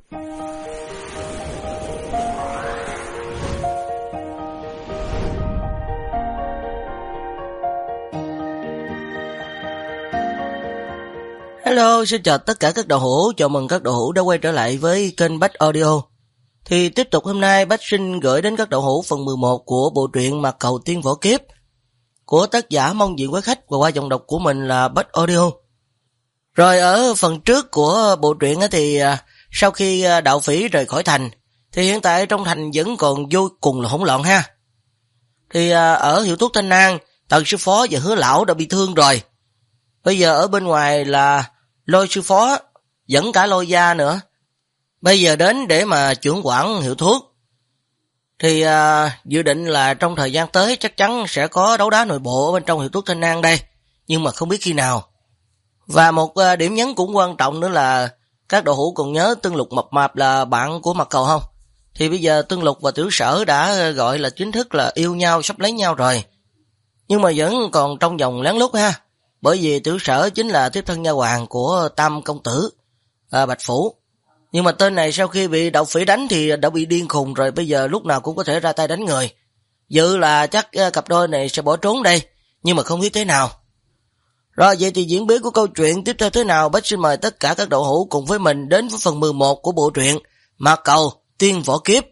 Hello, xin chào tất cả các đạo hữu, chào mừng các đạo hữu đã quay trở lại với kênh Bách Audio. Thì tiếp tục hôm nay Bách xin gửi đến các đạo hữu phần 11 của bộ truyện Mạc Cầu Tiên Võ Kiếp của tác giả Mong Diện Quý Khách và qua giọng đọc của mình là Bách Audio. Rồi ở phần trước của bộ truyện thì sau khi đạo phỉ rời khỏi thành thì hiện tại trong thành vẫn còn vô cùng là hỗn loạn ha. Thì ở hiệu thuốc Thanh An, Tần sư phó và Hứa lão đã bị thương rồi. Bây giờ ở bên ngoài là Lôi sư phó, dẫn cả Lôi gia nữa. Bây giờ đến để mà trưởng quản hiệu thuốc. Thì dự định là trong thời gian tới chắc chắn sẽ có đấu đá nội bộ ở bên trong hiệu thuốc Thanh An đây. Nhưng mà không biết khi nào. Và một điểm nhấn cũng quan trọng nữa là các đạo hữu còn nhớ Tương Lục mập mạp là bạn của Mạc Cầu không? Thì bây giờ Tương Lục và Tiểu Sở đã gọi là chính thức là yêu nhau, sắp lấy nhau rồi. Nhưng mà vẫn còn trong vòng lén lút ha. Bởi vì Tiểu Sở chính là tiếp thân nha hoàn của Tam công tử Bạch Phủ. Nhưng mà tên này sau khi bị đạo phỉ đánh thì đã bị điên khùng rồi, bây giờ lúc nào cũng có thể ra tay đánh người. Dự là chắc cặp đôi này sẽ bỏ trốn đây, nhưng mà không biết thế nào. Rồi vậy thì diễn biến của câu chuyện tiếp theo thế nào, Bách xin mời tất cả các đạo hữu cùng với mình đến với phần 11 của bộ truyện Mạc Cầu Tiên Võ Kiếp.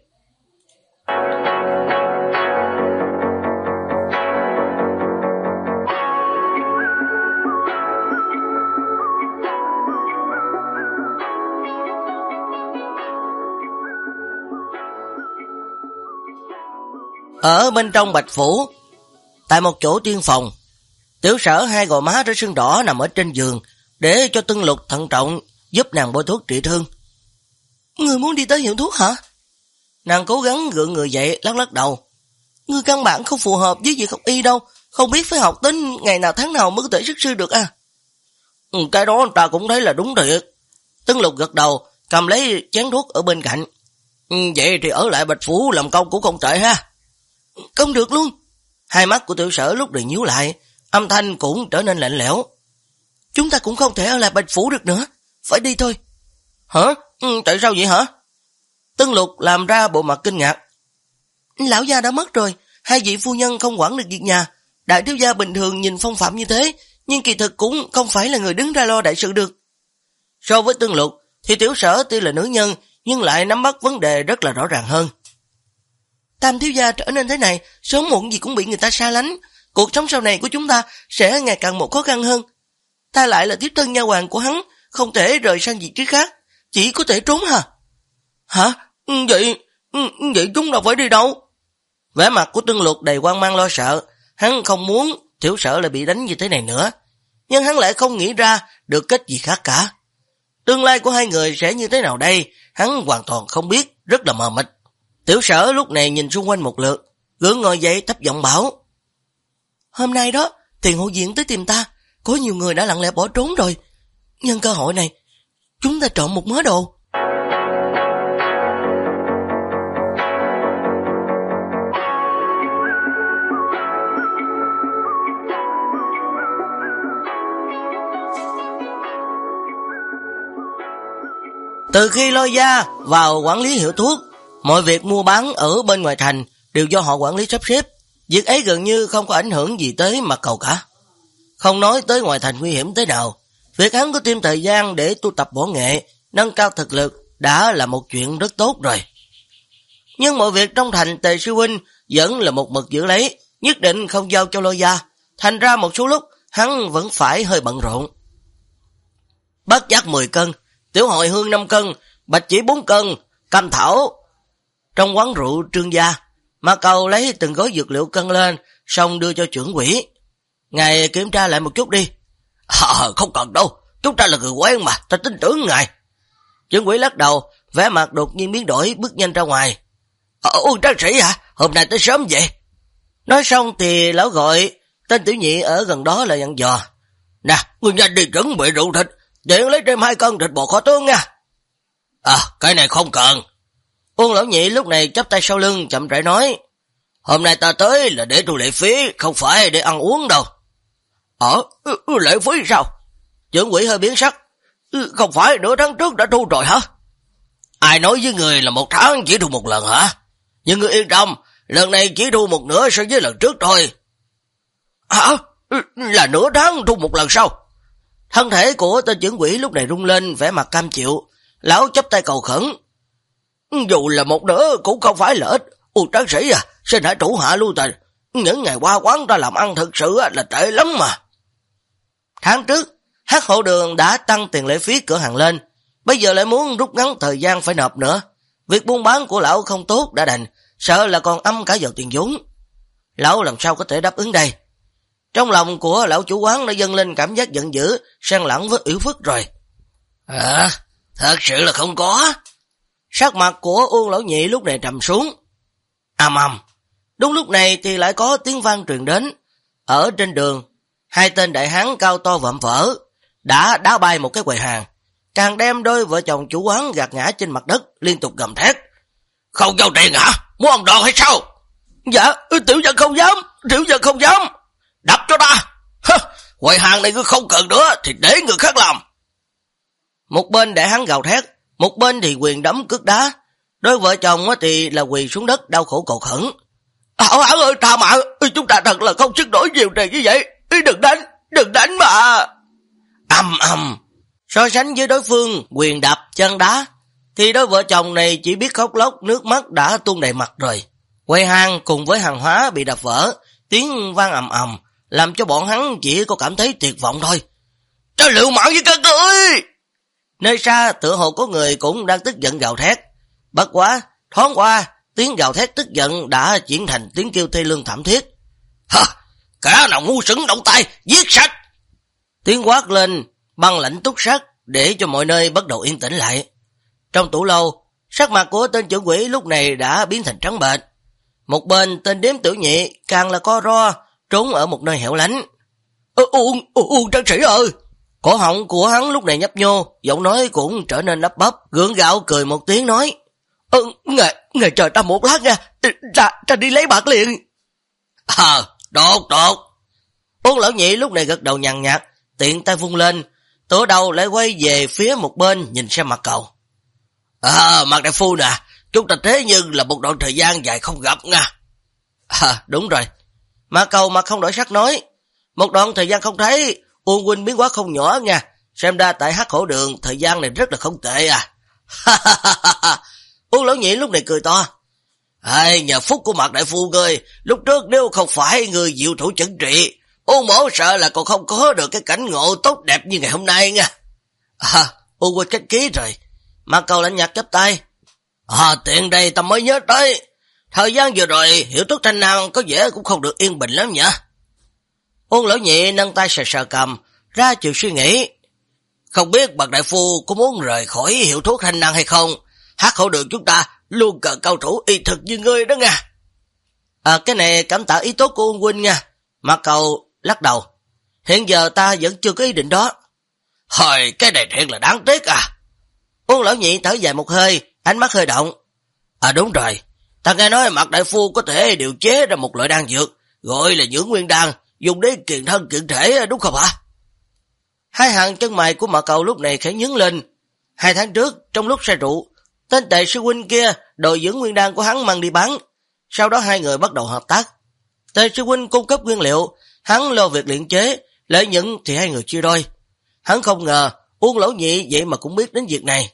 Ở bên trong Bạch Phủ, tại một chỗ tiên phòng, Tiểu Sở hai gò má đã sưng đỏ nằm ở trên giường để cho Tương Lục thận trọng giúp nàng bôi thuốc trị thương. Người muốn đi tới hiệu thuốc hả? Nàng cố gắng gượng người dậy, lắc lắc đầu. Ngươi căn bản không phù hợp với việc học y đâu, không biết phải học đến ngày nào tháng nào mới có thể xuất sư được à? Cái đó ta cũng thấy là đúng thiệt. Tương Lục gật đầu, cầm lấy chén thuốc ở bên cạnh. Vậy thì ở lại Bạch Phủ làm công cũng không tệ ha. Không được luôn. Hai mắt của Tiểu Sở lúc này nhíu lại, âm thanh cũng trở nên lạnh lẽo. Chúng ta cũng không thể ở lại Bạch Phủ được nữa, phải đi thôi. Hả? Tại sao vậy hả? Tương Lục làm ra bộ mặt kinh ngạc. Lão gia đã mất rồi, hai vị phu nhân không quản được việc nhà. Đại thiếu gia bình thường nhìn phong phạm như thế, nhưng kỳ thực cũng không phải là người đứng ra lo đại sự được. So với Tương Lục thì Tiểu Sở tuy là nữ nhân nhưng lại nắm bắt vấn đề rất là rõ ràng hơn. Tam thiếu gia trở nên thế này, sớm muộn gì cũng bị người ta xa lánh. Cuộc sống sau này của chúng ta sẽ ngày càng một khó khăn hơn. Ta lại là tiếp thân nha hoàn của hắn, không thể rời sang vị trí khác, chỉ có thể trốn hả? Hả? Vậy chúng đâu phải đi đâu? Vẻ mặt của Tương Lục đầy hoang mang lo sợ, hắn không muốn Tiểu Sở lại bị đánh như thế này nữa, nhưng hắn lại không nghĩ ra được cách gì khác cả. Tương lai của hai người sẽ như thế nào đây, hắn hoàn toàn không biết, rất là mờ mịt. Tiểu Sở lúc này nhìn xung quanh một lượt, gượng ngồi dậy thấp giọng bảo. Hôm nay đó, Tiền hộ viện tới tìm ta, có nhiều người đã lặng lẽ bỏ trốn rồi. Nhân cơ hội này, chúng ta trộm một mớ đồ. Từ khi Lôi gia vào quản lý hiệu thuốc, mọi việc mua bán ở bên ngoài thành đều do họ quản lý sắp xếp. Việc ấy gần như không có ảnh hưởng gì tới Mạc Cầu cả. Không nói tới ngoài thành nguy hiểm thế nào, việc hắn có thêm thời gian để tu tập võ nghệ, nâng cao thực lực đã là một chuyện rất tốt rồi. Nhưng mọi việc trong thành Tề sư huynh vẫn là một mực giữ lấy, nhất định không giao cho Lôi gia. Thành ra một số lúc hắn vẫn phải hơi bận rộn. Bát giác 10 cân, tiểu hội hương 5 cân, bạch chỉ 4 cân, cam thảo. Trong quán rượu Trương gia, Mạc Cầu lấy từng gói dược liệu cân lên, xong đưa cho trưởng quỹ. Ngài kiểm tra lại một chút đi. Không cần đâu, chúng ta là người quen mà, ta tin tưởng ngài. Trưởng quỹ lắc đầu, vẻ mặt đột nhiên biến đổi, bước nhanh ra ngoài. Trác sĩ hả? Hôm nay tới sớm vậy? Nói xong thì lão gọi tên tiểu nhị ở gần đó là dặn dò. Nè, ngươi nhanh đi chuẩn bị rượu thịt, tiện lấy thêm 2 cân thịt bò kho tương nha. Cái này không cần. Uông lão nhị lúc này chắp tay sau lưng chậm rãi nói. Hôm nay ta tới là để thu lệ phí, không phải để ăn uống đâu. Lệ phí sao? Trưởng quỹ hơi biến sắc. Không phải nửa tháng trước đã thu rồi hả? Ai Ai nói với người là 1 tháng chỉ thu một lần hả? Nhưng người yên tâm, lần này chỉ thu một nửa so với lần trước thôi. Hả? Là nửa tháng thu một lần sao? Thân thể của tên trưởng quỷ lúc này rung lên, vẻ mặt cam chịu. Lão chắp tay cầu khẩn. Dù là một nửa cũng không phải là ít. Tráng sĩ à, xin hãy thủ hạ lưu tình. Những ngày qua quán ta làm ăn thực sự là tệ lắm mà. Tháng trước, Hắc Hổ Đường đã tăng tiền lệ phí cửa hàng lên. Bây giờ lại muốn rút ngắn thời gian phải nộp nữa. Việc buôn bán của lão không tốt đã đành, sợ là còn âm cả vào tiền vốn. Lão làm sao có thể đáp ứng đây? Trong lòng của lão chủ quán đã dâng lên cảm giác giận dữ, xen lẫn với ủy phức rồi. Thật sự là không có. Sắc mặt của Uông Lão Nhị lúc này trầm xuống. Ầm ầm. Đúng lúc này thì lại có tiếng vang truyền đến. Ở trên đường, 2 tên đại hán cao to vạm vỡ đã đá bay một cái quầy hàng, càng đem đôi vợ chồng chủ quán gạt ngã trên mặt đất, liên tục gầm thét. Không giao tiền hả? Muốn ăn đòn hay sao? Dạ, tiểu nhân không dám, tiểu nhân không dám. Đập cho ta. Quầy hàng này cứ không cần nữa thì để người khác làm. Một bên đại hán gào thét, một bên thì quyền đấm cước đá. Đôi vợ chồng thì là quỳ xuống đất đau khổ cầu khẩn. Hảo hán ơi, tha mạng, chúng ta thật là không sức nổi nhiều tiền như vậy. Đừng đánh mà. Ầm ầm. So sánh với đối phương quyền đập chân đá thì đôi vợ chồng này chỉ biết khóc lóc, nước mắt đã tuôn đầy mặt rồi. Quầy hàng cùng với hàng hóa bị đập vỡ, tiếng vang ầm ầm làm cho bọn hắn chỉ có cảm thấy tuyệt vọng thôi. Cho liệu mạng với các ngươi. Nơi xa tựa hồ có người cũng đang tức giận gào thét. Bất quá, thoáng qua, tiếng gào thét tức giận đã chuyển thành tiếng kêu thê lương thảm thiết. Cả nào ngu xuẩn động tay, giết sạch. Tiếng quát lên, băng lãnh túc sắc để cho mọi nơi bắt đầu yên tĩnh lại. Trong tủ lâu, sắc mặt của tên trưởng quỷ lúc này đã biến thành trắng bệch. Một bên tên Điếm Tiểu Nhị càng là co ro, trốn ở một nơi hẻo lánh. Uông tráng sĩ ơi! Cổ họng của hắn lúc này nhấp nhô, giọng nói cũng trở nên lắp bắp, gượng gạo cười một tiếng nói. Ngài chờ ta một lát nha, ta đi lấy bạc liền. Đột. Uông Lão Nhị lúc này gật đầu nhàn nhạt, tiện tay vung lên, tựa đầu lại quay về phía một bên nhìn xem mặt cầu. Mặt đại phu nè, chúng ta thế nhưng là một đoạn thời gian dài không gặp nha. Đúng rồi. Mặt cầu mặt không đổi sắc nói, một đoạn thời gian không thấy, Uông huynh biến hóa không nhỏ nha, xem ra tại Hắc Hổ Đường thời gian này rất là không tệ à. Uông Lão Nhị lúc này cười to. Nhờ phúc của Mạc đại phu ngươi, lúc trước nếu không phải người diệu thủ chẩn trị, Uông mổ sợ là còn không có được cái cảnh ngộ tốt đẹp như ngày hôm nay nha. Uông huynh khách khí rồi. Mạc cầu lạnh nhạt chắp tay. Tiện đây ta mới nhớ tới, thời gian vừa rồi Hiểu Tuất Thanh Nam có vẻ cũng không được yên bình lắm nhỉ. Uông Lão Nhị nâng tay sờ cầm, ra chiều suy nghĩ. Không biết Mạc đại phu có muốn rời khỏi Hiệu Thuốc Thanh Năng hay không? Hắc Hổ Đường chúng ta luôn cần cao thủ y thực như ngươi đó nha. Cái này cảm tạ ý tốt của Uông huynh nha. Mạc cầu lắc đầu. Hiện giờ ta vẫn chưa có ý định đó. Cái này thiệt là đáng tiếc à. Uông Lão Nhị thở dài một hơi, ánh mắt hơi động. Đúng rồi, ta nghe nói Mạc đại phu có thể điều chế ra một loại đan dược, gọi là dưỡng nguyên đan, dùng để kiền thân kiện thể đúng không hả? Hai hàng chân mày của Mạc cầu lúc này khẽ nhướng lên. 2 tháng trước, trong lúc say rượu, tên Tề sư huynh kia đòi dưỡng nguyên đan của hắn mang đi bán. Sau đó hai người bắt đầu hợp tác. Tề sư huynh cung cấp nguyên liệu, hắn lo việc luyện chế, lợi nhuận thì hai người chia đôi. Hắn không ngờ Uông Lão Nhị vậy mà cũng biết đến việc này.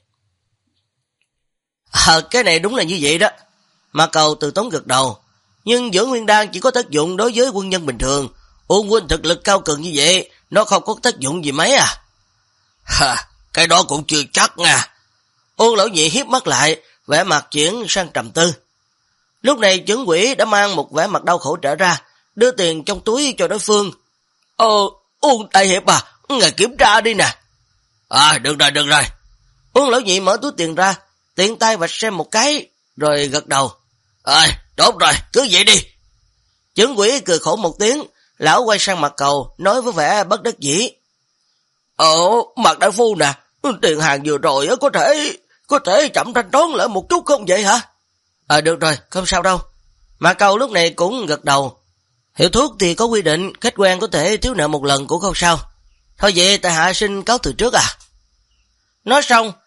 Cái này đúng là như vậy đó. Mạc cầu từ tốn gật đầu. Nhưng dưỡng nguyên đan chỉ có tác dụng đối với quân nhân bình thường. Uông huynh thực lực cao cường như vậy, nó không có tác dụng gì mấy à? Cái đó cũng chưa chắc nha. Uông Lão Nhị hiếp mắt lại, vẻ mặt chuyển sang trầm tư. Lúc này chứng quỷ đã mang một vẻ mặt đau khổ trở ra, đưa tiền trong túi cho đối phương. Uông đại hiệp à, ngài kiểm tra đi nè. Được rồi. Uông Lão Nhị mở túi tiền ra, tiện tay vạch xem một cái, rồi gật đầu. Tốt rồi, cứ vậy đi. Chứng quỷ cười khổ một tiếng, lão quay sang Mạc cầu, nói với vẻ bất đắc dĩ. Mạc đại phu nè, tiền hàng vừa rồi có thể chậm thanh toán lại một chút không vậy hả? Được rồi, không sao đâu. Mạc cầu lúc này cũng gật đầu. Hiệu thuốc thì có quy định, khách quen có thể thiếu nợ một lần cũng không sao. Thôi vậy tại hạ xin cáo từ trước à. Nói xong,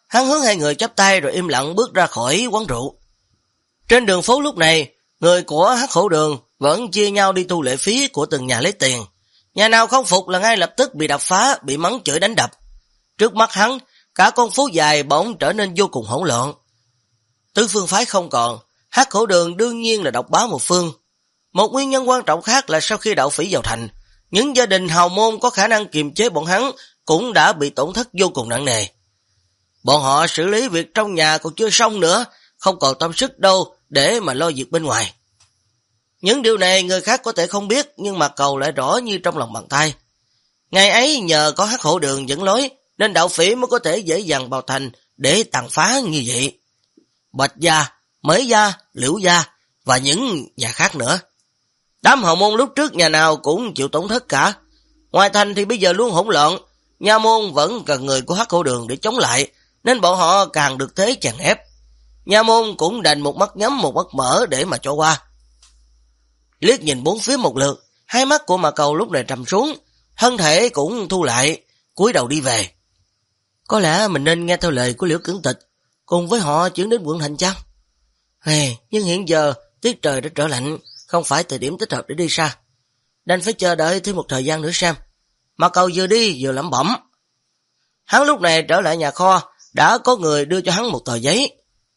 Hắn hướng hai người chắp tay rồi im lặng bước ra khỏi quán rượu. Trên đường phố lúc này, người của Hắc Hổ Đường vẫn chia nhau đi thu lệ phí của từng nhà lấy tiền. Nhà nào không phục là ngay lập tức bị đập phá, bị mắng chửi đánh đập. Trước mắt hắn, cả con phố dài bỗng trở nên vô cùng hỗn loạn. Tứ phương phái không còn, Hắc Hổ Đường đương nhiên là độc bá một phương. Một nguyên nhân quan trọng khác là sau khi đạo phỉ vào thành, những gia đình hào môn có khả năng kiềm chế bọn hắn cũng đã bị tổn thất vô cùng nặng nề. Bọn họ xử lý việc trong nhà còn chưa xong nữa, không còn tâm sức đâu để mà lo việc bên ngoài. Những điều này người khác có thể không biết, nhưng mà Cầu lại rõ như trong lòng bàn tay. Ngày ấy nhờ có Hắc Hổ Đường dẫn lối, nên đạo phỉ mới có thể dễ dàng vào thành để tàn phá như vậy. Bạch gia, Mấy gia, Liễu gia và những nhà khác nữa. Đám hào môn lúc trước nhà nào cũng chịu tổn thất cả. Ngoài thành thì bây giờ luôn hỗn loạn, nha môn vẫn cần người của Hắc Hổ Đường để chống lại, nên bọn họ càng được thế chèn ép. Nha môn cũng đành một mắt nhắm một mắt mở để mà cho qua. Liếc nhìn bốn phía một lượt, hai mắt của Mạc Cầu lúc này trầm xuống, thân thể cũng thu lại, cúi đầu đi về. Có lẽ mình nên nghe theo lời của Liễu Cưỡng Tịch, cùng với họ chuyển đến quận thành chăng? Nhưng hiện giờ tiết trời đã trở lạnh, không phải thời điểm thích hợp để đi xa. Đành phải chờ đợi thêm một thời gian nữa xem. Mạc Cầu vừa đi vừa lẩm bẩm. Hắn lúc này trở lại nhà kho, đã có người đưa cho hắn một tờ giấy.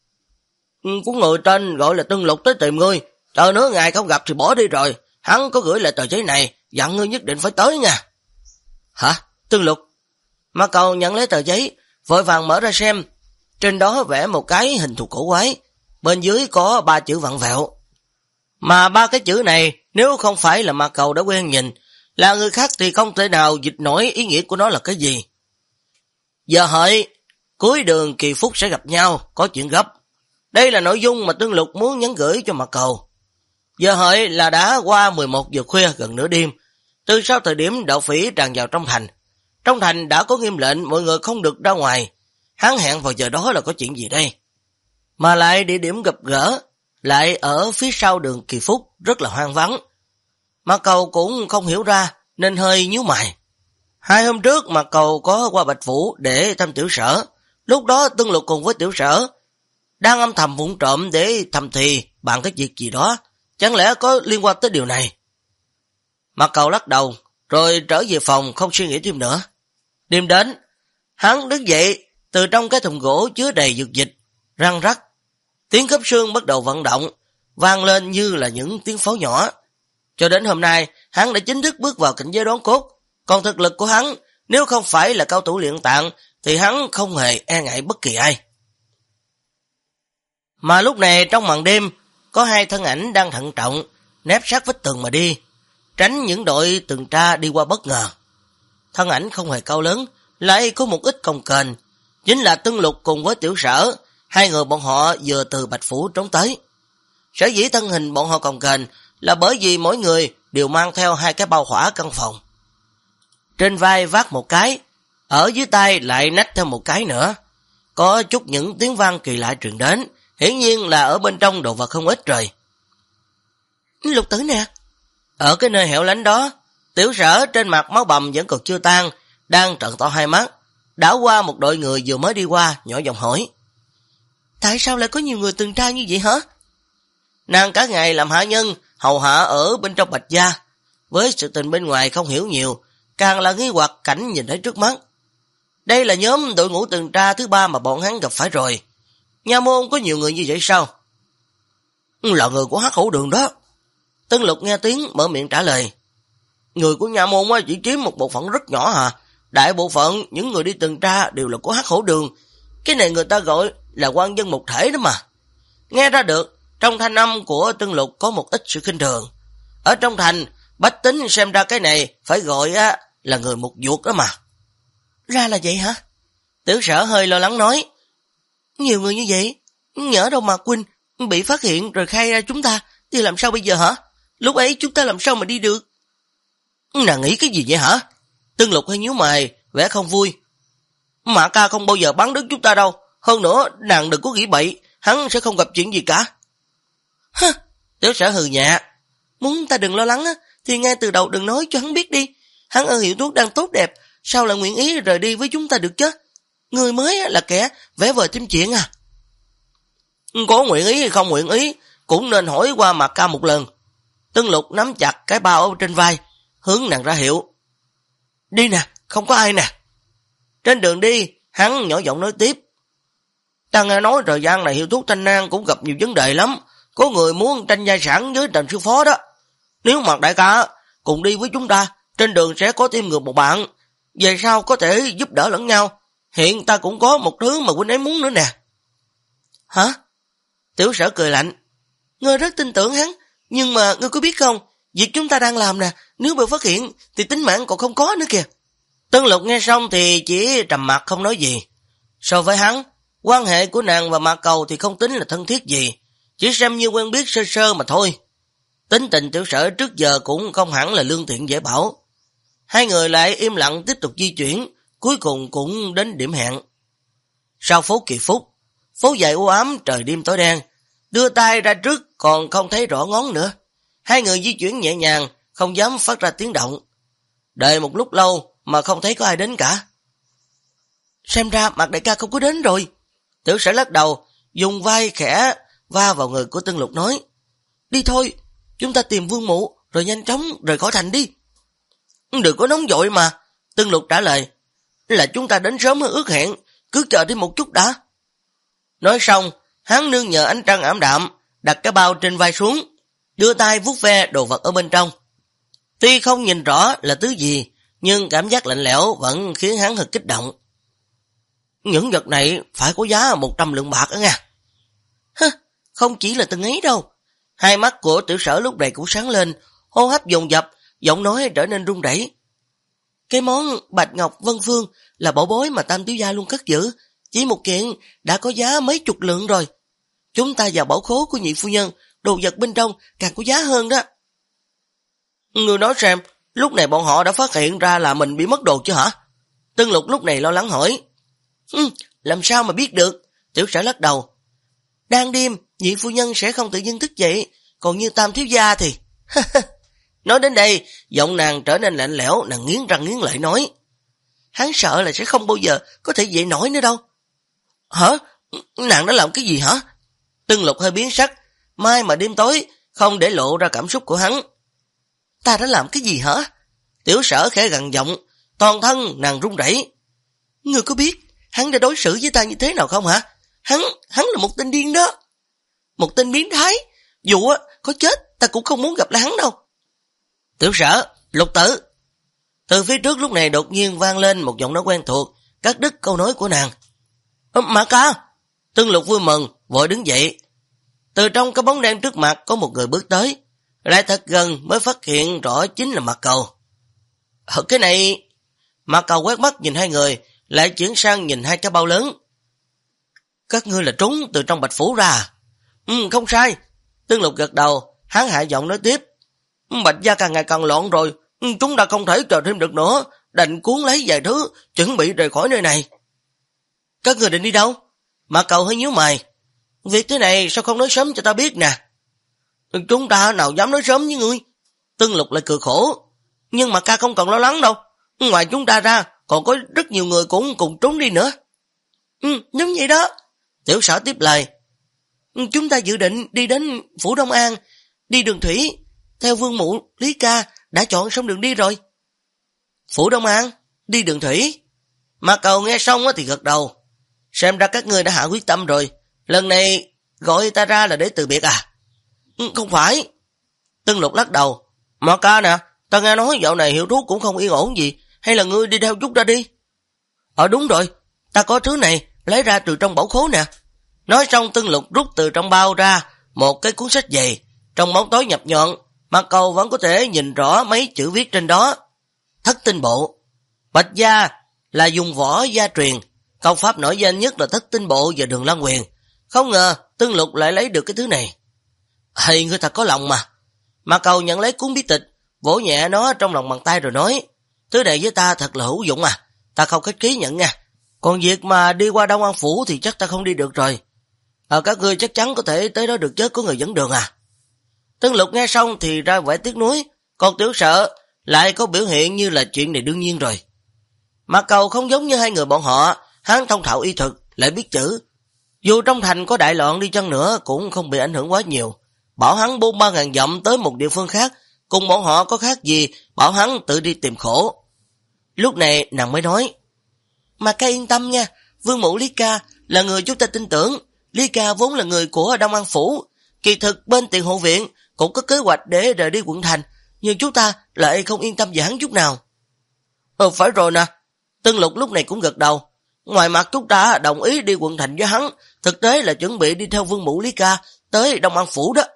Có người tên gọi là Tân Lục tới tìm ngươi, chờ nửa ngày không gặp thì bỏ đi rồi. Hắn có gửi lại tờ giấy này, dặn ngươi nhất định phải tới nha. Hả? Tân Lục? Mạc Cầu nhận lấy tờ giấy, vội vàng mở ra xem. Trên đó vẽ một cái hình thù cổ quái, bên dưới có 3 chữ vặn vẹo. Mà 3 cái chữ này nếu không phải là Mạc Cầu đã quen nhìn, là người khác thì không thể nào dịch nổi ý nghĩa của nó là cái gì. Giờ hợi, cuối đường Kỳ Phúc sẽ gặp nhau, có chuyện gấp. Đây là nội dung mà Tương Lục muốn nhắn gửi cho Mạc Cầu. Giờ hợi là đã qua 11 giờ khuya gần nửa đêm, từ sau thời điểm đạo phỉ tràn vào trong thành. Trong thành đã có nghiêm lệnh mọi người không được ra ngoài. Hắn hẹn vào giờ đó là có chuyện gì đây? Mà lại địa điểm gặp gỡ lại ở phía sau đường Kỳ Phúc, rất là hoang vắng. Mạc Cầu cũng không hiểu ra nên hơi nhíu mày. 2 hôm trước Mạc Cầu có qua Bạch Phủ để thăm Tiểu Sở. Lúc đó Tương Lục cùng với Tiểu Sở đang âm thầm vụng trộm để thầm thì bàn cái việc gì đó. Chẳng lẽ có liên quan tới điều này? Mạc Cầu lắc đầu rồi trở về phòng không suy nghĩ thêm nữa. Đêm đến, hắn đứng dậy từ trong cái thùng gỗ chứa đầy dược dịch, răng rắc. Tiếng khớp xương bắt đầu vận động, vang lên như là những tiếng pháo nhỏ. Cho đến hôm nay, hắn đã chính thức bước vào cảnh giới đón cốt. Còn thực lực của hắn, nếu không phải là cao thủ luyện tạng, thì hắn không hề e ngại bất kỳ ai. Mà lúc này trong màn đêm, có 2 thân ảnh đang thận trọng, nép sát vách tường mà đi, tránh những đội tuần tra đi qua bất ngờ. Thân ảnh không hề cao lớn, lại có một ít cồng kềnh, chính là Tương Lục cùng với Tiểu Sở. 2 người bọn họ vừa từ Bạch Phủ trốn tới. Sở dĩ thân hình bọn họ cồng kềnh là bởi vì mỗi người đều mang theo 2 cái bao hỏa căn phòng. Trên vai vác một cái, ở dưới tay lại nách thêm một cái nữa. Có chút những tiếng vang kỳ lạ truyền đến, hiển nhiên là ở bên trong đồ vật không ít rồi. Lục Tử nè. Ở cái nơi hẻo lánh đó, Tiểu Sở trên mặt máu bầm vẫn còn chưa tan, đang trợn to hai mắt, đảo qua một đội người vừa mới đi qua, nhỏ giọng hỏi. Tại sao lại có nhiều người tuần tra như vậy hả? Nàng cả ngày làm hạ nhân, hầu hạ ở bên trong Bạch gia, với sự tình bên ngoài không hiểu nhiều, càng là nghi hoặc cảnh nhìn thấy trước mắt. Đây là nhóm đội ngũ tuần tra thứ 3 mà bọn hắn gặp phải rồi. Nha môn có nhiều người như vậy sao? Là người của Hắc Hổ Đường đó. Tân Lục nghe tiếng mở miệng trả lời. Người của nha môn chỉ chiếm một bộ phận rất nhỏ hả? Đại bộ phận những người đi tuần tra đều là của Hắc Hổ Đường. Cái này người ta gọi là quan dân một thể đó mà. Nghe ra được, trong thanh âm của Tân Lục có một ít sự khinh thường. Ở trong thành, bách tính xem ra cái này phải gọi là người một vuột đó mà. Ra là vậy hả? Tiểu Sở hơi lo lắng nói. Nhiều người như vậy, nhỡ đâu mà Quynh bị phát hiện rồi khai ra chúng ta, thì làm sao bây giờ hả? Lúc ấy chúng ta làm sao mà đi được? Nàng nghĩ cái gì vậy hả? Tân Lục hơi nhíu mày, vẻ không vui. Mã ca không bao giờ bắn đứng chúng ta đâu. Hơn nữa, nàng đừng có nghĩ bậy, hắn sẽ không gặp chuyện gì cả. Hơ, Tiểu Sở hừ nhẹ. Muốn ta đừng lo lắng thì ngay từ đầu đừng nói cho hắn biết đi. Hắn ở hiệu thuốc đang tốt đẹp, sao lại nguyện ý rời đi với chúng ta được chứ? Người mới là kẻ vẽ vời thêm chuyện à? Có nguyện ý hay không nguyện ý, cũng nên hỏi qua Mạc Ca một lần. Tân Lục nắm chặt cái bao ở trên vai, hướng nàng ra hiệu. Đi nè, không có ai nè. Trên đường đi, hắn nhỏ giọng nói tiếp. Ta nghe nói thời gian này hiệu thuốc Thanh Nang cũng gặp nhiều vấn đề lắm. Có người muốn tranh gia sản với Trần sư phó đó. Nếu Mạc đại ca cùng đi với chúng ta, trên đường sẽ có thêm người một bạn. Về sau có thể giúp đỡ lẫn nhau. Hiện ta cũng có một thứ mà huynh ấy muốn nữa nè. Hả? Tiểu Sở cười lạnh. Ngươi rất tin tưởng hắn, nhưng mà ngươi có biết không, việc chúng ta đang làm nè, nếu bị phát hiện thì tính mạng còn không có nữa kìa. Tân Lục nghe xong thì chỉ trầm mặc không nói gì. So với hắn, quan hệ của nàng và Mạc Cầu thì không tính là thân thiết gì, chỉ xem như quen biết sơ sơ mà thôi. Tính tình Tiểu Sở trước giờ cũng không hẳn là lương thiện dễ bảo. Hai người lại im lặng tiếp tục di chuyển, cuối cùng cũng đến điểm hẹn. Sau phố Kỳ Phúc, phố dài u ám trời đêm tối đen, đưa tay ra trước còn không thấy rõ ngón nữa. Hai người di chuyển nhẹ nhàng, không dám phát ra tiếng động. Đợi một lúc lâu mà không thấy có ai đến cả. Xem ra Mạc đại ca không có đến rồi. Tiểu Sở lắc đầu, dùng vai khẽ va vào người của Tân Lục nói. Đi thôi, chúng ta tìm Vương Mụ rồi nhanh chóng rời khỏi thành đi. Đừng có nóng vội mà. Tân Lục trả lời. Là chúng ta đến sớm hơn ước hẹn, cứ chờ thêm một chút đã. Nói xong, hắn nương nhờ ánh trăng ảm đạm, đặt cái bao trên vai xuống, đưa tay vuốt ve đồ vật ở bên trong. Tuy không nhìn rõ là thứ gì, nhưng cảm giác lạnh lẽo vẫn khiến hắn hơi kích động. Những vật này phải có giá 100 lượng bạc đó nha. Không chỉ là từng ấy đâu. Hai mắt của Tiểu Sở lúc này cũng sáng lên, hô hấp dồn dập, giọng nói trở nên run rẩy. Cái món Bạch Ngọc Vân Phương là bảo bối mà Tam Tiểu Gia luôn cất giữ, chỉ một kiện đã có giá mấy chục lượng rồi. Chúng ta vào bảo khố của nhị phu nhân, đồ vật bên trong càng có giá hơn đó. Người nói xem, lúc này bọn họ đã phát hiện ra là mình bị mất đồ chứ hả? Tân Lục lúc này lo lắng hỏi. Làm sao mà biết được? Tiểu Sở lắc đầu. Đang đêm, nhị phu nhân sẽ không tự nhiên thức dậy, còn như Tam Thiếu Gia thì... Nói đến đây, giọng nàng trở nên lạnh lẽo, nàng nghiến răng nghiến lợi nói. Hắn sợ là sẽ không bao giờ có thể dậy nổi nữa đâu. Hả? Nàng đã làm cái gì hả? Tân Lục hơi biến sắc, mai mà đêm tối, không để lộ ra cảm xúc của hắn. Ta đã làm cái gì hả? Tiểu Sở khẽ gằn giọng, toàn thân nàng run rẩy. Ngươi có biết hắn đã đối xử với ta như thế nào không hả? Hắn là một tên điên đó. Một tên biến thái. Dù có chết ta cũng không muốn gặp lại hắn đâu. Tiểu Sở, Lục Tử. Từ phía trước lúc này đột nhiên vang lên một giọng nói quen thuộc, cắt đứt câu nói của nàng. Mạc ca. Tân Lục vui mừng, vội đứng dậy. Từ trong cái bóng đen trước mặt có một người bước tới, lại thật gần mới phát hiện rõ chính là Mạc Cầu. Cái này... Mạc Cầu quét mắt nhìn hai người, lại chuyển sang nhìn hai cái bao lớn. Các ngươi là trốn từ trong Bạch Phủ ra. Không sai. Tân Lục gật đầu, hắn hạ giọng nói tiếp. Bạch gia càng ngày càng loạn rồi, chúng ta không thể chờ thêm được nữa, đành cuốn lấy vài thứ, chuẩn bị rời khỏi nơi này. Các người định đi đâu? Mạc Cầu hơi nhíu mày. Việc thế này sao không nói sớm cho ta biết nè? Chúng ta nào dám nói sớm với ngươi? Tân Lục lại cười khổ. Nhưng mà ca không cần lo lắng đâu. Ngoài chúng ta ra, còn có rất nhiều người cũng cùng trốn đi nữa. Giống vậy đó. Tiểu Sở tiếp lời. Chúng ta dự định đi đến Phủ Đông An, đi đường thủy, theo Vương Mụ, Lý Ca đã chọn xong đường đi rồi. Phủ Đông An, đi đường thủy. Mạc Cầu nghe xong thì gật đầu. Xem ra các ngươi đã hạ quyết tâm rồi. Lần này gọi ta ra là để từ biệt à? Không phải. Tân Lục lắc đầu. Mạc ca nè, ta nghe nói dạo này hiệu thuốc cũng không yên ổn gì, hay là ngươi đi theo chút ra đi? Đúng rồi, ta có thứ này, lấy ra từ trong bảo khố nè. Nói xong Tân Lục rút từ trong bao ra một cái cuốn sách dày. Trong bóng tối nhập nhọn, Mạc Cầu vẫn có thể nhìn rõ mấy chữ viết trên đó. Thất tinh bộ. Bạch gia là dùng võ gia truyền, công pháp nổi danh nhất là Thất tinh bộ và Đường Lan Quyền. Không ngờ Tân Lục lại lấy được cái thứ này. Hay người ta có lòng mà. Mạc Cầu nhận lấy cuốn bí tịch, vỗ nhẹ nó trong lòng bàn tay rồi nói. Thứ này với ta thật là hữu dụng à, ta không khách khí nhận nha. Còn việc mà đi qua Đông An Phủ thì chắc ta không đi được rồi. Các ngươi chắc chắn có thể tới đó được chứ, có người dẫn đường à? Tân Lục nghe xong thì ra vẻ tiếc nuối, còn Tiểu Sở lại có biểu hiện như là chuyện này đương nhiên rồi. Mạc Cầu không giống như hai người bọn họ, hắn thông thạo y thuật, lại biết chữ. Dù trong thành có đại loạn đi chăng nữa cũng không bị ảnh hưởng quá nhiều. Bảo hắn 4-3 ngàn dặm tới một địa phương khác, cùng bọn họ có khác gì, bảo hắn tự đi tìm khổ. Lúc này nàng mới nói, mà ca yên tâm nha, Vương Mụ Lý Ca là người chúng ta tin tưởng. Lý Ca vốn là người của Đông An Phủ, kỳ thực bên Tiền Hộ Viện cũng có kế hoạch để rời đi quận thành, nhưng chúng ta lại không yên tâm về hắn chút nào. Phải rồi nè. Tân Lục lúc này cũng gật đầu. Ngoài mặt chúng ta đồng ý đi quận thành với hắn, thực tế là chuẩn bị đi theo Vương Mụ Lý Ca tới Đông An Phủ đó.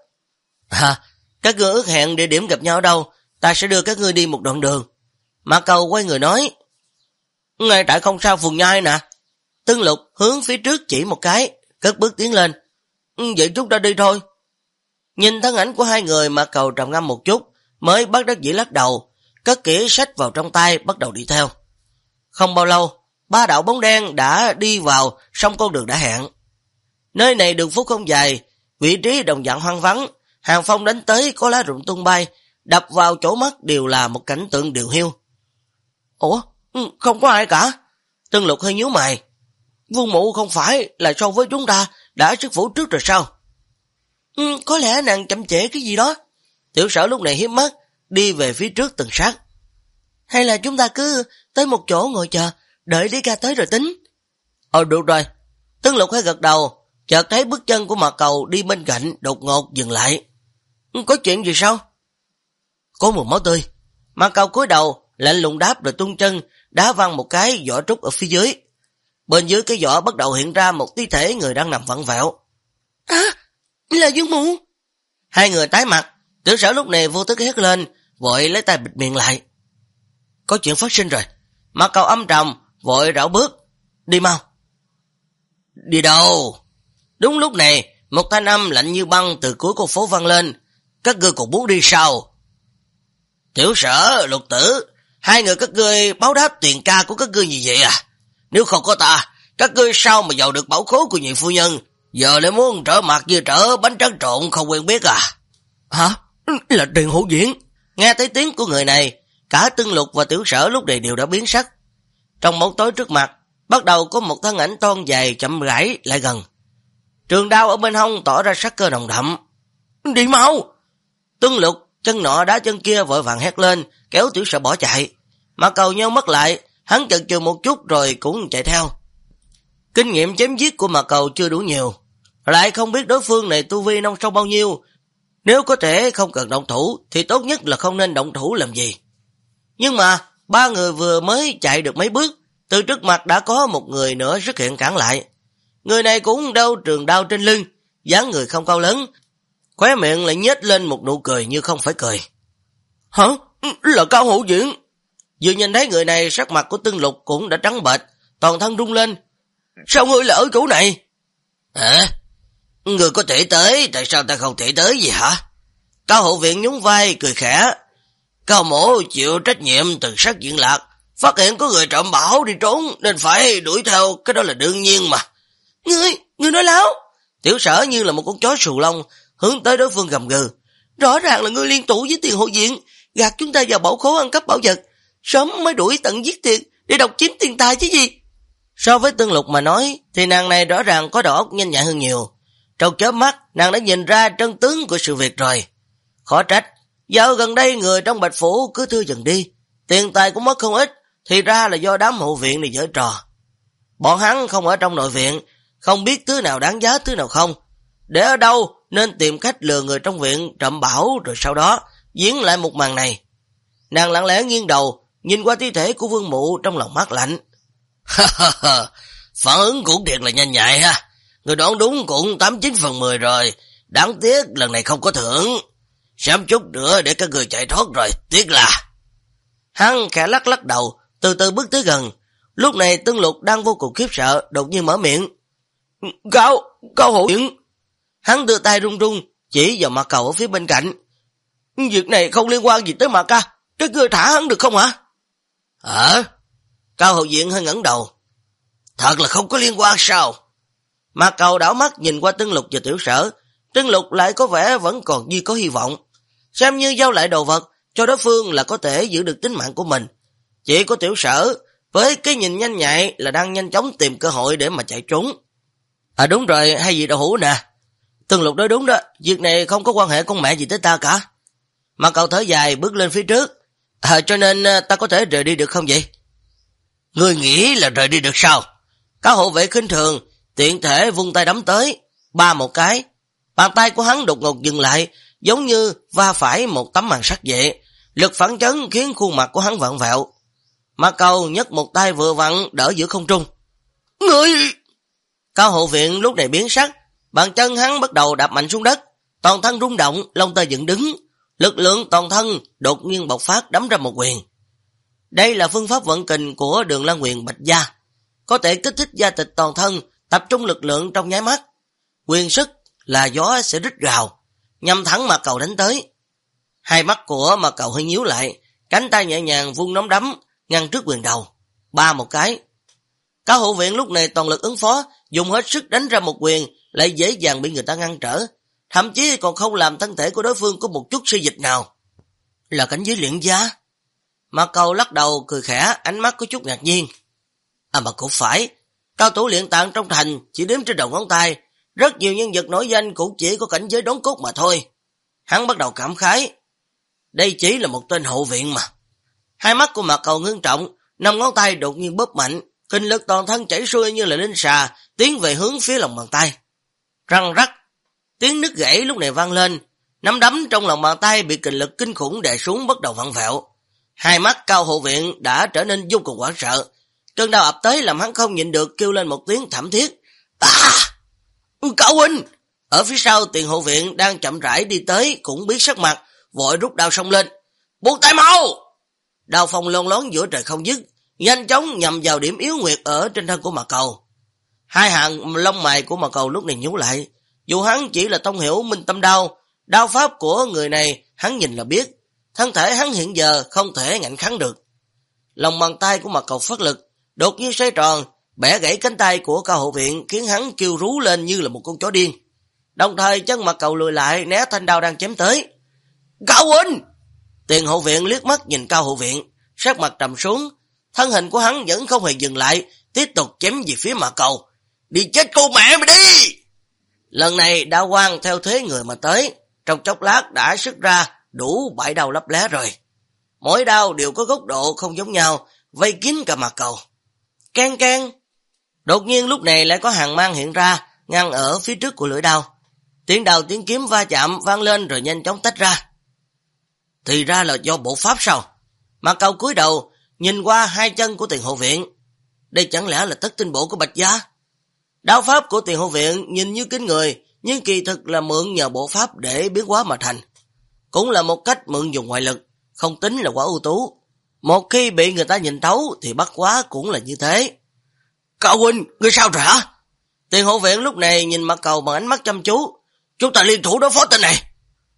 Các ngươi ước hẹn địa điểm gặp nhau ở đâu, ta sẽ đưa các ngươi đi một đoạn đường. Mã Cầu quay người nói, ngay tại không sao phường nhai nè. Tân Lục hướng phía trước chỉ một cái, cất bước tiến lên. Vậy chúng ta đi thôi. Nhìn thân ảnh của hai người, Mã Cầu trầm ngâm một chút, mới bắt đắc dĩ lắc đầu, cất kỹ sách vào trong tay, bắt đầu đi theo. Không bao lâu, 3 đạo bóng đen đã đi vào song con đường đã hẹn. Nơi này đường phố không dài, vị trí đồng dạng hoang vắng, hàng phong đánh tới có lá rụng tung bay, đập vào chỗ mắt đều là một cảnh tượng điều hiu. Ủa, không có ai cả. Tân Lục hơi nhíu mày. Vương Mụ không phải là so với chúng ta đã xuất phủ trước rồi sao? Có lẽ nàng chậm trễ cái gì đó. Tiểu Sở lúc này hiếp mắt, đi về phía trước từng sát. Hay là chúng ta cứ tới một chỗ ngồi chờ, đợi Lý Ca tới rồi tính. Được rồi. Tân Lục hơi gật đầu, chợt thấy bước chân của Mạc Cầu đi bên cạnh đột ngột dừng lại. Có chuyện gì sao? Có mùi máu tươi. Mạc Cầu cúi đầu, lạnh lùng đáp rồi tung chân, đá văng một cái vỏ trúc ở phía dưới. Bên dưới cái vỏ bắt đầu hiện ra một thi thể người đang nằm vặn vẹo. Là Dương Mụ. Hai người tái mặt, Tiểu Sở lúc này vô thức hét lên, vội lấy tay bịt miệng lại. Có chuyện phát sinh rồi. Mạc Cầu âm trầm, vội rảo bước. Đi mau. Đi đâu? Đúng lúc này, một thanh âm lạnh như băng từ cuối con phố vang lên. Các ngươi còn muốn đi sao? Tiểu Sở, Lục Tử, hai người các ngươi báo đáp tiền ca của các ngươi như vậy à? Nếu không có ta, các ngươi sao mà giàu được bảo khố của nhị phu nhân? Giờ lại muốn trở mặt như trở bánh tráng trộn không quen biết à? Hả? Là Tiền Hữu Diễn. Nghe thấy tiếng của người này, cả Tân Lục và Tiểu Sở lúc này đều đã biến sắc. Trong bóng tối trước mặt, bắt đầu có một thân ảnh thon dài chậm rãi lại gần. Trường đao ở bên hông tỏ ra sắc cơ nồng đậm. Đi mau! Tân Lục chân nọ đá chân kia vội vàng hét lên, kéo Tiểu Sở bỏ chạy. Mạc Cầu nheo mắt lại, hắn chần chừ một chút rồi cũng chạy theo. Kinh nghiệm chém giết của Mạc Cầu chưa đủ nhiều, lại không biết đối phương này tu vi nông sâu bao nhiêu. Nếu có thể không cần động thủ thì tốt nhất là không nên động thủ làm gì. Nhưng mà ba người vừa mới chạy được mấy bước, từ trước mặt đã có một người nữa xuất hiện cản lại. Người này cũng đeo trường đao trên lưng, dáng người không cao lớn, khóe miệng lại nhếch lên một nụ cười như không phải cười. Hả? Là Cao Hữu Diễn. Vừa nhìn thấy người này, sắc mặt của Tân Lục cũng đã trắng bệch, toàn thân rung lên. Sao ngươi là ở chỗ này? Hả? Ngươi có thể tới, tại sao ta không thể tới gì hả? Cao Hậu Viện nhún vai cười khẽ. Cao Mỗ chịu trách nhiệm từ sát diện lạc, phát hiện có người trộm bảo đi trốn nên phải đuổi theo, cái đó là đương nhiên mà. Ngươi nói láo. Tiểu Sở như là một con chó sù lông, hướng tới đối phương gầm gừ. Rõ ràng là ngươi liên thủ với Tiền Hộ Viện, gạt chúng ta vào bảo khố ăn cắp bảo vật, sớm mới đuổi tận giết tiền để độc chiếm tiền tài chứ gì. So với Tân Lục mà nói thì nàng này rõ ràng có đầu óc nhanh nhạy hơn nhiều. Trong chớp mắt nàng đã nhìn ra chân tướng của sự việc rồi. Khó trách dạo gần đây người trong Bạch Phủ cứ thưa dần đi, tiền tài cũng mất không ít, thì ra là do đám hộ viện này giở trò. Bọn hắn không ở trong nội viện, không biết thứ nào đáng giá thứ nào không, để ở đâu nên tìm cách lừa người trong viện trộm bảo, rồi sau đó diễn lại một màn này. Nàng lặng lẽ nghiêng đầu nhìn qua thi thể của Vương Mụ, trong lòng mát lạnh. Phản ứng cũng thiệt là nhanh nhạy ha. Người đoán đúng cũng 89/10 rồi. Đáng tiếc lần này không có thưởng. Sớm chút nữa để các người chạy thoát rồi. Tiếc là. Hắn khẽ lắc lắc đầu, từ từ bước tới gần. Lúc này Tân Lục đang vô cùng khiếp sợ, đột nhiên mở miệng. Cao Hữu Diễn. Hắn đưa tay run run chỉ vào Mạc Cầu ở phía bên cạnh. Việc này không liên quan gì tới Mạc ca, các ngươi thả hắn được không hả? Hả? Cao Hậu Diện hơi ngẩng đầu. Thật là không có liên quan sao? Mạc Cầu đảo mắt nhìn qua Tân Lục và Tiểu Sở. Tân Lục lại có vẻ vẫn còn như có hy vọng, xem như giao lại đồ vật cho đối phương là có thể giữ được tính mạng của mình. Chỉ có Tiểu Sở với cái nhìn nhanh nhạy là đang nhanh chóng tìm cơ hội để mà chạy trốn. Đúng rồi, hay gì đậu hũ nè. Tương Lục nói đúng đó, việc này không có quan hệ con mẹ gì tới ta cả. Mà cậu thở dài bước lên phía trước. Cho nên ta có thể rời đi được không vậy? Ngươi nghĩ là rời đi được sao? Các hộ vệ khinh thường, tiện thể vung tay đấm tới, ba một cái. Bàn tay của hắn đột ngột dừng lại, giống như va phải một tấm màn sắt vậy. Lực phản chấn khiến khuôn mặt của hắn vặn vẹo. Mà Cầu nhấc một tay vừa vặn đỡ giữa không trung. Ngươi! Cao hộ viện lúc này biến sắc, bàn chân hắn bắt đầu đạp mạnh xuống đất, toàn thân rung động, lông tơ dựng đứng, lực lượng toàn thân đột nhiên bộc phát đấm ra một quyền. Đây là phương pháp vận kình của Đường Lan Quyền Bạch Gia, có thể kích thích da thịt toàn thân, tập trung lực lượng trong nháy mắt. Quyền sức là gió sẽ rít gào, nhằm thẳng Mạc Cầu đánh tới. Hai mắt của Mạc Cầu hơi nhíu lại, cánh tay nhẹ nhàng vung nắm đấm ngăn trước quyền đầu, ba một cái. Cao hộ viện lúc này toàn lực ứng phó, dùng hết sức đánh ra một quyền, lại dễ dàng bị người ta ngăn trở, thậm chí còn không làm thân thể của đối phương có một chút xê dịch nào. Là cảnh giới luyện gia? Mạc Cầu lắc đầu cười khẽ, ánh mắt có chút ngạc nhiên. Mà cũng phải, cao thủ luyện tạng trong thành chỉ đếm trên đầu ngón tay, rất nhiều nhân vật nổi danh cũng chỉ có cảnh giới đốn cốt mà thôi. Hắn bắt đầu cảm khái, đây chỉ là một tên hậu viện mà. Hai mắt của Mạc Cầu ngưng trọng, năm ngón tay đột nhiên bóp mạnh, kinh lực toàn thân chảy xuôi như là linh xà, tiến về hướng phía lòng bàn tay. Răng rắc, tiếng nứt gãy lúc này vang lên, nắm đấm trong lòng bàn tay bị kình lực kinh khủng đè xuống bắt đầu vặn vẹo. Hai mắt Cao hộ viện đã trở nên vô cùng hoảng sợ, cơn đau ập tới làm hắn không nhịn được kêu lên một tiếng thảm thiết. Cao huynh! Ở phía sau Tiền hộ viện đang chậm rãi đi tới cũng biết sắc mặt, vội rút đao xông lên. Buông tay mau! Đao phong lon lón giữa trời không dứt, nhanh chóng nhằm vào điểm yếu nguyệt ở trên thân của Mạc Cầu. Hai hàng lông mày của Mạc Cầu lúc này nhíu lại, dù hắn chỉ là thông hiểu minh tâm đao, đao pháp của người này hắn nhìn là biết, thân thể hắn hiện giờ không thể ngạnh kháng được. Lòng bàn tay của Mạc Cầu phát lực, đột nhiên xoay tròn, bẻ gãy cánh tay của Cao hộ viện, khiến hắn kêu rú lên như là một con chó điên. Đồng thời chân Mạc Cầu lùi lại né thanh đao đang chém tới. Cao huynh! Tiền hộ viện liếc mắt nhìn Cao hộ viện, sắc mặt trầm xuống, thân hình của hắn vẫn không hề dừng lại, tiếp tục chém về phía Mạc Cầu. Đi chết cô mẹ mày đi! Lần này đao quang theo thế người mà tới, trong chốc lát đã xuất ra đủ 7 đao lấp lé rồi. Mỗi đao đều có góc độ không giống nhau, vây kín cả Mạc Cầu. Can can! Đột nhiên lúc này lại có hàng mang hiện ra, ngăn ở phía trước của lưỡi đao. Tiếng đao tiếng kiếm va chạm vang lên rồi nhanh chóng tách ra. Thì ra là do bộ pháp sao? Mạc Cầu cúi đầu, nhìn qua hai chân của Tiền hộ viện. Đây chẳng lẽ là thất tinh bộ của Bạch Gia? Đao pháp của Tiền hộ viện nhìn như kính người, nhưng kỳ thực là mượn nhờ bộ pháp để biến hóa mà thành. Cũng là một cách mượn dùng ngoại lực, không tính là quá ưu tú. Một khi bị người ta nhìn thấu thì bắt quá cũng là như thế. Cao huynh, ngươi sao rồi hả? Tiền hộ viện lúc này nhìn Mạc Cầu bằng ánh mắt chăm chú. Chúng ta liên thủ đối phó tên này.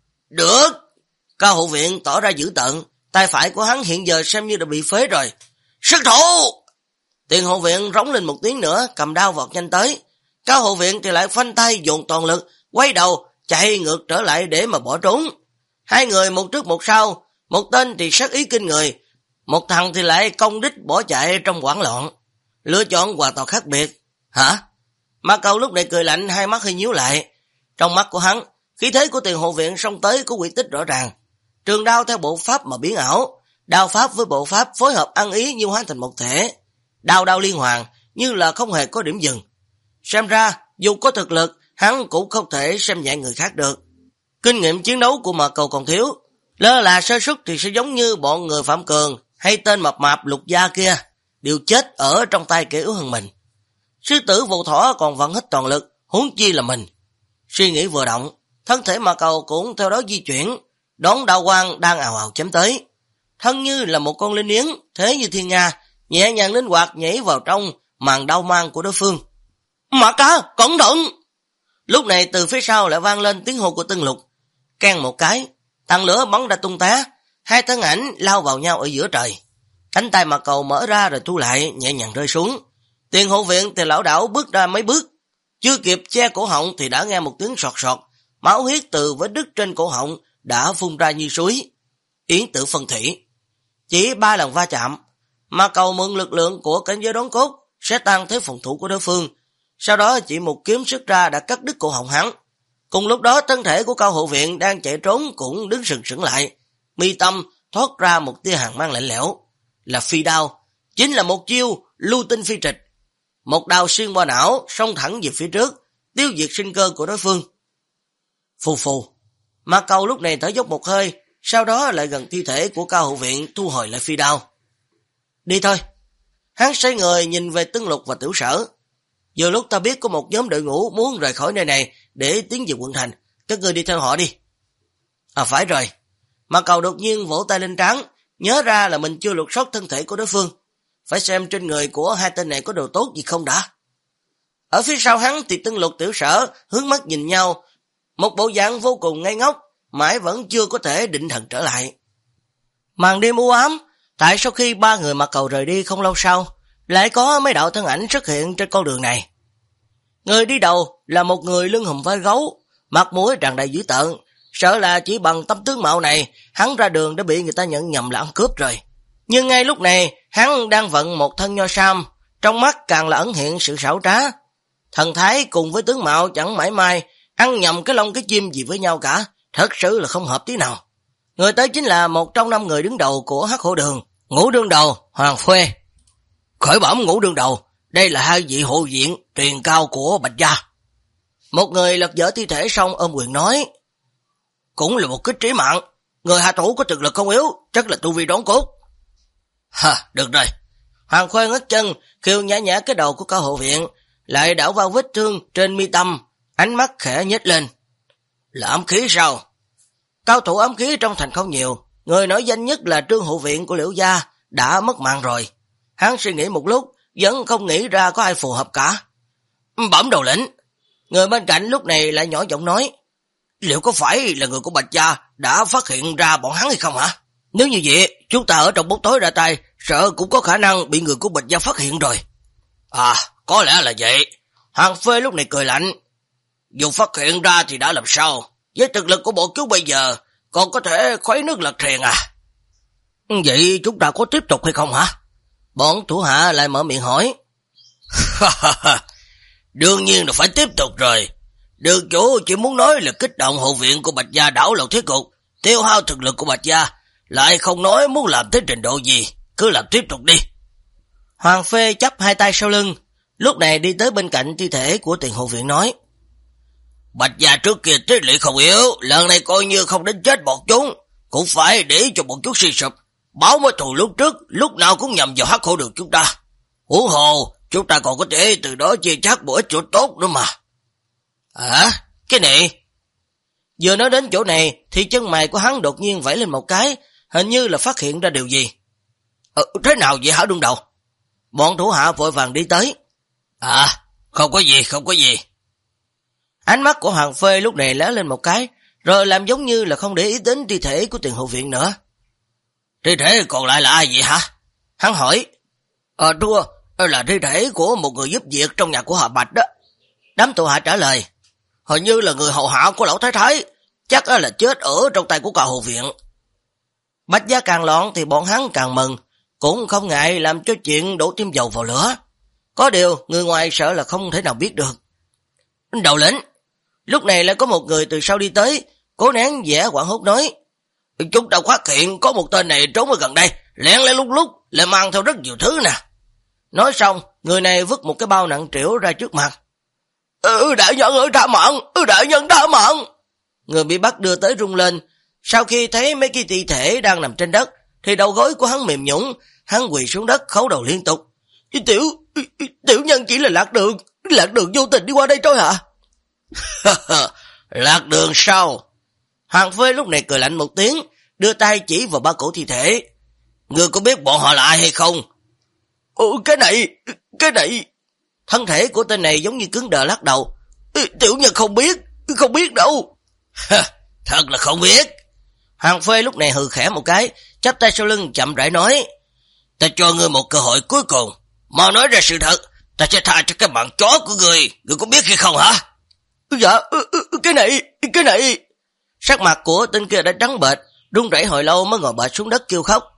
Được. Cao hộ viện tỏ ra dữ tợn, tay phải của hắn hiện giờ xem như đã bị phế rồi. Xuất thủ! Tiền hộ viện rống lên một tiếng nữa, cầm đao vọt nhanh tới. Cao hộ viện thì lại phanh tay dồn toàn lực, quay đầu, chạy ngược trở lại để mà bỏ trốn. Hai người một trước một sau, một tên thì sát ý kinh người, một thằng thì lại công đích bỏ chạy trong hoảng loạn. Lựa chọn hoàn toàn khác biệt. Hả? Mạc Cầu lúc này cười lạnh, hai mắt hơi nhíu lại. Trong mắt của hắn, khí thế của Tiền hộ viện xông tới có quy tích rõ ràng. Trường đao theo bộ pháp mà biến ảo, đao pháp với bộ pháp phối hợp ăn ý như hóa thành một thể. Đao liên hoàn, như là không hề có điểm dừng. Xem ra, dù có thực lực, hắn cũng không thể xem nhẹ người khác được. Kinh nghiệm chiến đấu của Mạc Cầu còn thiếu, lơ là sơ suất thì sẽ giống như bọn người Phạm Cường hay tên mập mạp Lục Gia kia, đều chết ở trong tay kẻ yếu hơn mình. Sư tử vô thỏ còn vẫn hết toàn lực, huống chi là mình. Suy nghĩ vừa động, thân thể Mạc Cầu cũng theo đó di chuyển, đón đao quang đang ào ào chém tới. Thân như là một con linh yến, thế như thiên nga, nhẹ nhàng linh hoạt nhảy vào trong màn đao mang của đối phương. Mạc ca, cẩn thận! Lúc này từ phía sau lại vang lên tiếng hô của Tân Lục. Keng một cái, tàn lửa bắn ra tung té, hai thân ảnh lao vào nhau ở giữa trời. Cánh tay Mạc Cầu mở ra rồi thu lại, nhẹ nhàng rơi xuống. Tiền hộ viện thì lão đảo bước ra mấy bước, chưa kịp che cổ họng thì đã nghe một tiếng sọt sọt, máu huyết từ vết đứt trên cổ họng đã phun ra như suối. Yến tử phân thủy. Chỉ 3 lần va chạm, mà cầu mượn lực lượng của cảnh giới đốn cốt sẽ tăng thế phòng thủ của đối phương. Sau đó chỉ một kiếm xuất ra đã cắt đứt cổ họng hắn. Cùng lúc đó thân thể của Cao Hộ Viện đang chạy trốn cũng đứng sừng sững lại. Mi tâm thoát ra một tia hàn mang lạnh lẽo, là phi đao, chính là một chiêu lưu tinh phi trịch. Một đao xuyên qua não, xông thẳng về phía trước, tiêu diệt sinh cơ của đối phương. Phù phù, mà Cầu lúc này thở dốc một hơi, sau đó lại gần thi thể của Cao Hộ Viện thu hồi lại phi đao. Đi thôi. Hắn xoay người nhìn về Tân Lục và Tiểu Sở. Vừa lúc ta biết có một nhóm đội ngũ muốn rời khỏi nơi này để tiến về quận thành, các ngươi đi theo họ đi. À phải rồi. Mà Cầu đột nhiên vỗ tay lên trán, nhớ ra là mình chưa lục soát thân thể của đối phương. Phải xem trên người của hai tên này có đồ tốt gì không đã. Ở phía sau hắn thì Tân Lục Tiểu Sở hướng mắt nhìn nhau, một bộ dạng vô cùng ngây ngốc, mãi vẫn chưa có thể định thần trở lại. Màn đêm u ám, tại sau khi ba người Mặc Cầu rời đi không lâu sau, lại có mấy đạo thân ảnh xuất hiện trên con đường này. Người đi đầu là một người lưng hùm vai gấu, mặt mũi tràn đầy dữ tợn, sợ là chỉ bằng tấm tướng mạo này, hắn ra đường đã bị người ta nhận nhầm là ăn cướp rồi. Nhưng ngay lúc này, hắn đang vận một thân nho sam, trong mắt càng là ẩn hiện sự xảo trá. Thần thái cùng với tướng mạo chẳng mãi mai, ăn nhầm cái lông cái chim gì với nhau cả, thật sự là không hợp tí nào. Người tới chính là một trong 5 người đứng đầu của Hắc Hổ Đường, Ngũ Đương Đầu, Hoàng Khuê. Khởi bẩm Ngũ Đương Đầu, đây là hai vị hộ viện truyền cao của Bạch Gia. Một người lật dở thi thể xong ôm quyền nói, cũng là một kích trí mạng, người hạ thủ có thực lực không yếu, chắc là tu vi đốn cốt. Ha, được rồi. Hoàng Khuê ngất chân, khiêu nhã nhã cái đầu của Cao Hộ Viện, lại đảo vào vết thương trên mi tâm, ánh mắt khẽ nhếch lên. Là ám khí sao? Cao thủ ám khí trong thành không nhiều, người nổi danh nhất là Trương Hộ Viện của Liễu Gia, đã mất mạng rồi. Hắn suy nghĩ một lúc, vẫn không nghĩ ra có ai phù hợp cả. Bẩm đầu lĩnh. Người bên cạnh lúc này lại nhỏ giọng nói, liệu có phải là người của Bạch Gia đã phát hiện ra bọn hắn hay không hả? Nếu như vậy, chúng ta ở trong bóng tối ra tay, sợ cũng có khả năng bị người của Bạch Gia phát hiện rồi. À, có lẽ là vậy. Hoàng Phê lúc này cười lạnh. Dù phát hiện ra thì đã làm sao? Với thực lực của bộ cứu bây giờ, còn có thể khuấy nước lật thuyền à? Vậy chúng ta có tiếp tục hay không hả? Bọn thủ hạ lại mở miệng hỏi. Đương nhiên là phải tiếp tục rồi. Đường chủ chỉ muốn nói là kích động hộ viện của Bạch Gia đảo lộn thế cục, tiêu hao thực lực của Bạch Gia, lại không nói muốn làm tới trình độ gì, cứ làm tiếp tục đi. Hoàng Phê chắp hai tay sau lưng, lúc này đi tới bên cạnh thi thể của Tiền hộ viện nói, Bạch Gia trước kia thế lị không yếu, lần này coi như không đến chết bọn chúng, cũng phải để cho bọn chúng suy sụp, báo mối thù lúc trước, lúc nào cũng nhầm vào Hắc Hổ Đường chúng ta. Huống hồ, chúng ta còn có thể từ đó chia chác một ít chỗ tốt nữa mà. À, cái này. Vừa nói đến chỗ này, thì chân mày của hắn đột nhiên vẫy lên một cái, hình như là phát hiện ra điều gì. Thế nào vậy hả Đương Đầu? Bọn thủ hạ vội vàng đi tới. À, không có gì, không có gì. Ánh mắt của Hoàng Phê lúc này lóe lên một cái, rồi làm giống như là không để ý đến thi thể của Tiền hộ viện nữa. Thi thể còn lại là ai vậy hả? Hắn hỏi. Thưa, là thi thể của một người giúp việc trong nhà của họ Bạch đó. Đám thủ hạ trả lời. Hình như là người hầu hạ của lão Thái Thái, chắc là chết ở trong tay của Cao Hộ Viện. Bạch Gia càng loạn thì bọn hắn càng mừng, cũng không ngại làm cho chuyện đổ thêm dầu vào lửa. Có điều, người ngoài sợ là không thể nào biết được. Đầu lĩnh, lúc này lại có một người từ sau đi tới, cố nén vẻ hoảng hốt nói, chúng ta phát hiện có một tên này trốn ở gần đây, lén lén lúc lại mang theo rất nhiều thứ nè. Nói xong, người này vứt một cái bao nặng trĩu ra trước mặt. Đại nhân ơi tha mạng, đại nhân tha mạng. Người bị bắt đưa tới rung lên, sau khi thấy mấy cái thi thể đang nằm trên đất, thì đầu gối của hắn mềm nhũn, hắn quỳ xuống đất khấu đầu liên tục. Tiểu nhân chỉ là lạc đường vô tình đi qua đây thôi hả? Lạc đường sao? Hoàng Phê lúc này cười lạnh một tiếng, đưa tay chỉ vào ba cổ thi thể. Ngươi có biết bọn họ là ai hay không? Cái này. Thân thể của tên này giống như cứng đờ lắc đầu. Tiểu nhân không biết đâu. Thật là không biết. Hoàng Phê lúc này hừ khẽ một cái, chắp tay sau lưng chậm rãi nói, ta cho ngươi một cơ hội cuối cùng, mau nói ra sự thật, ta sẽ tha cho cái mạng chó của ngươi có biết hay không hả? Dạ, cái này. Sắc mặt của tên kia đã trắng bệch, run rẩy hồi lâu mới ngồi bệt xuống đất kêu khóc.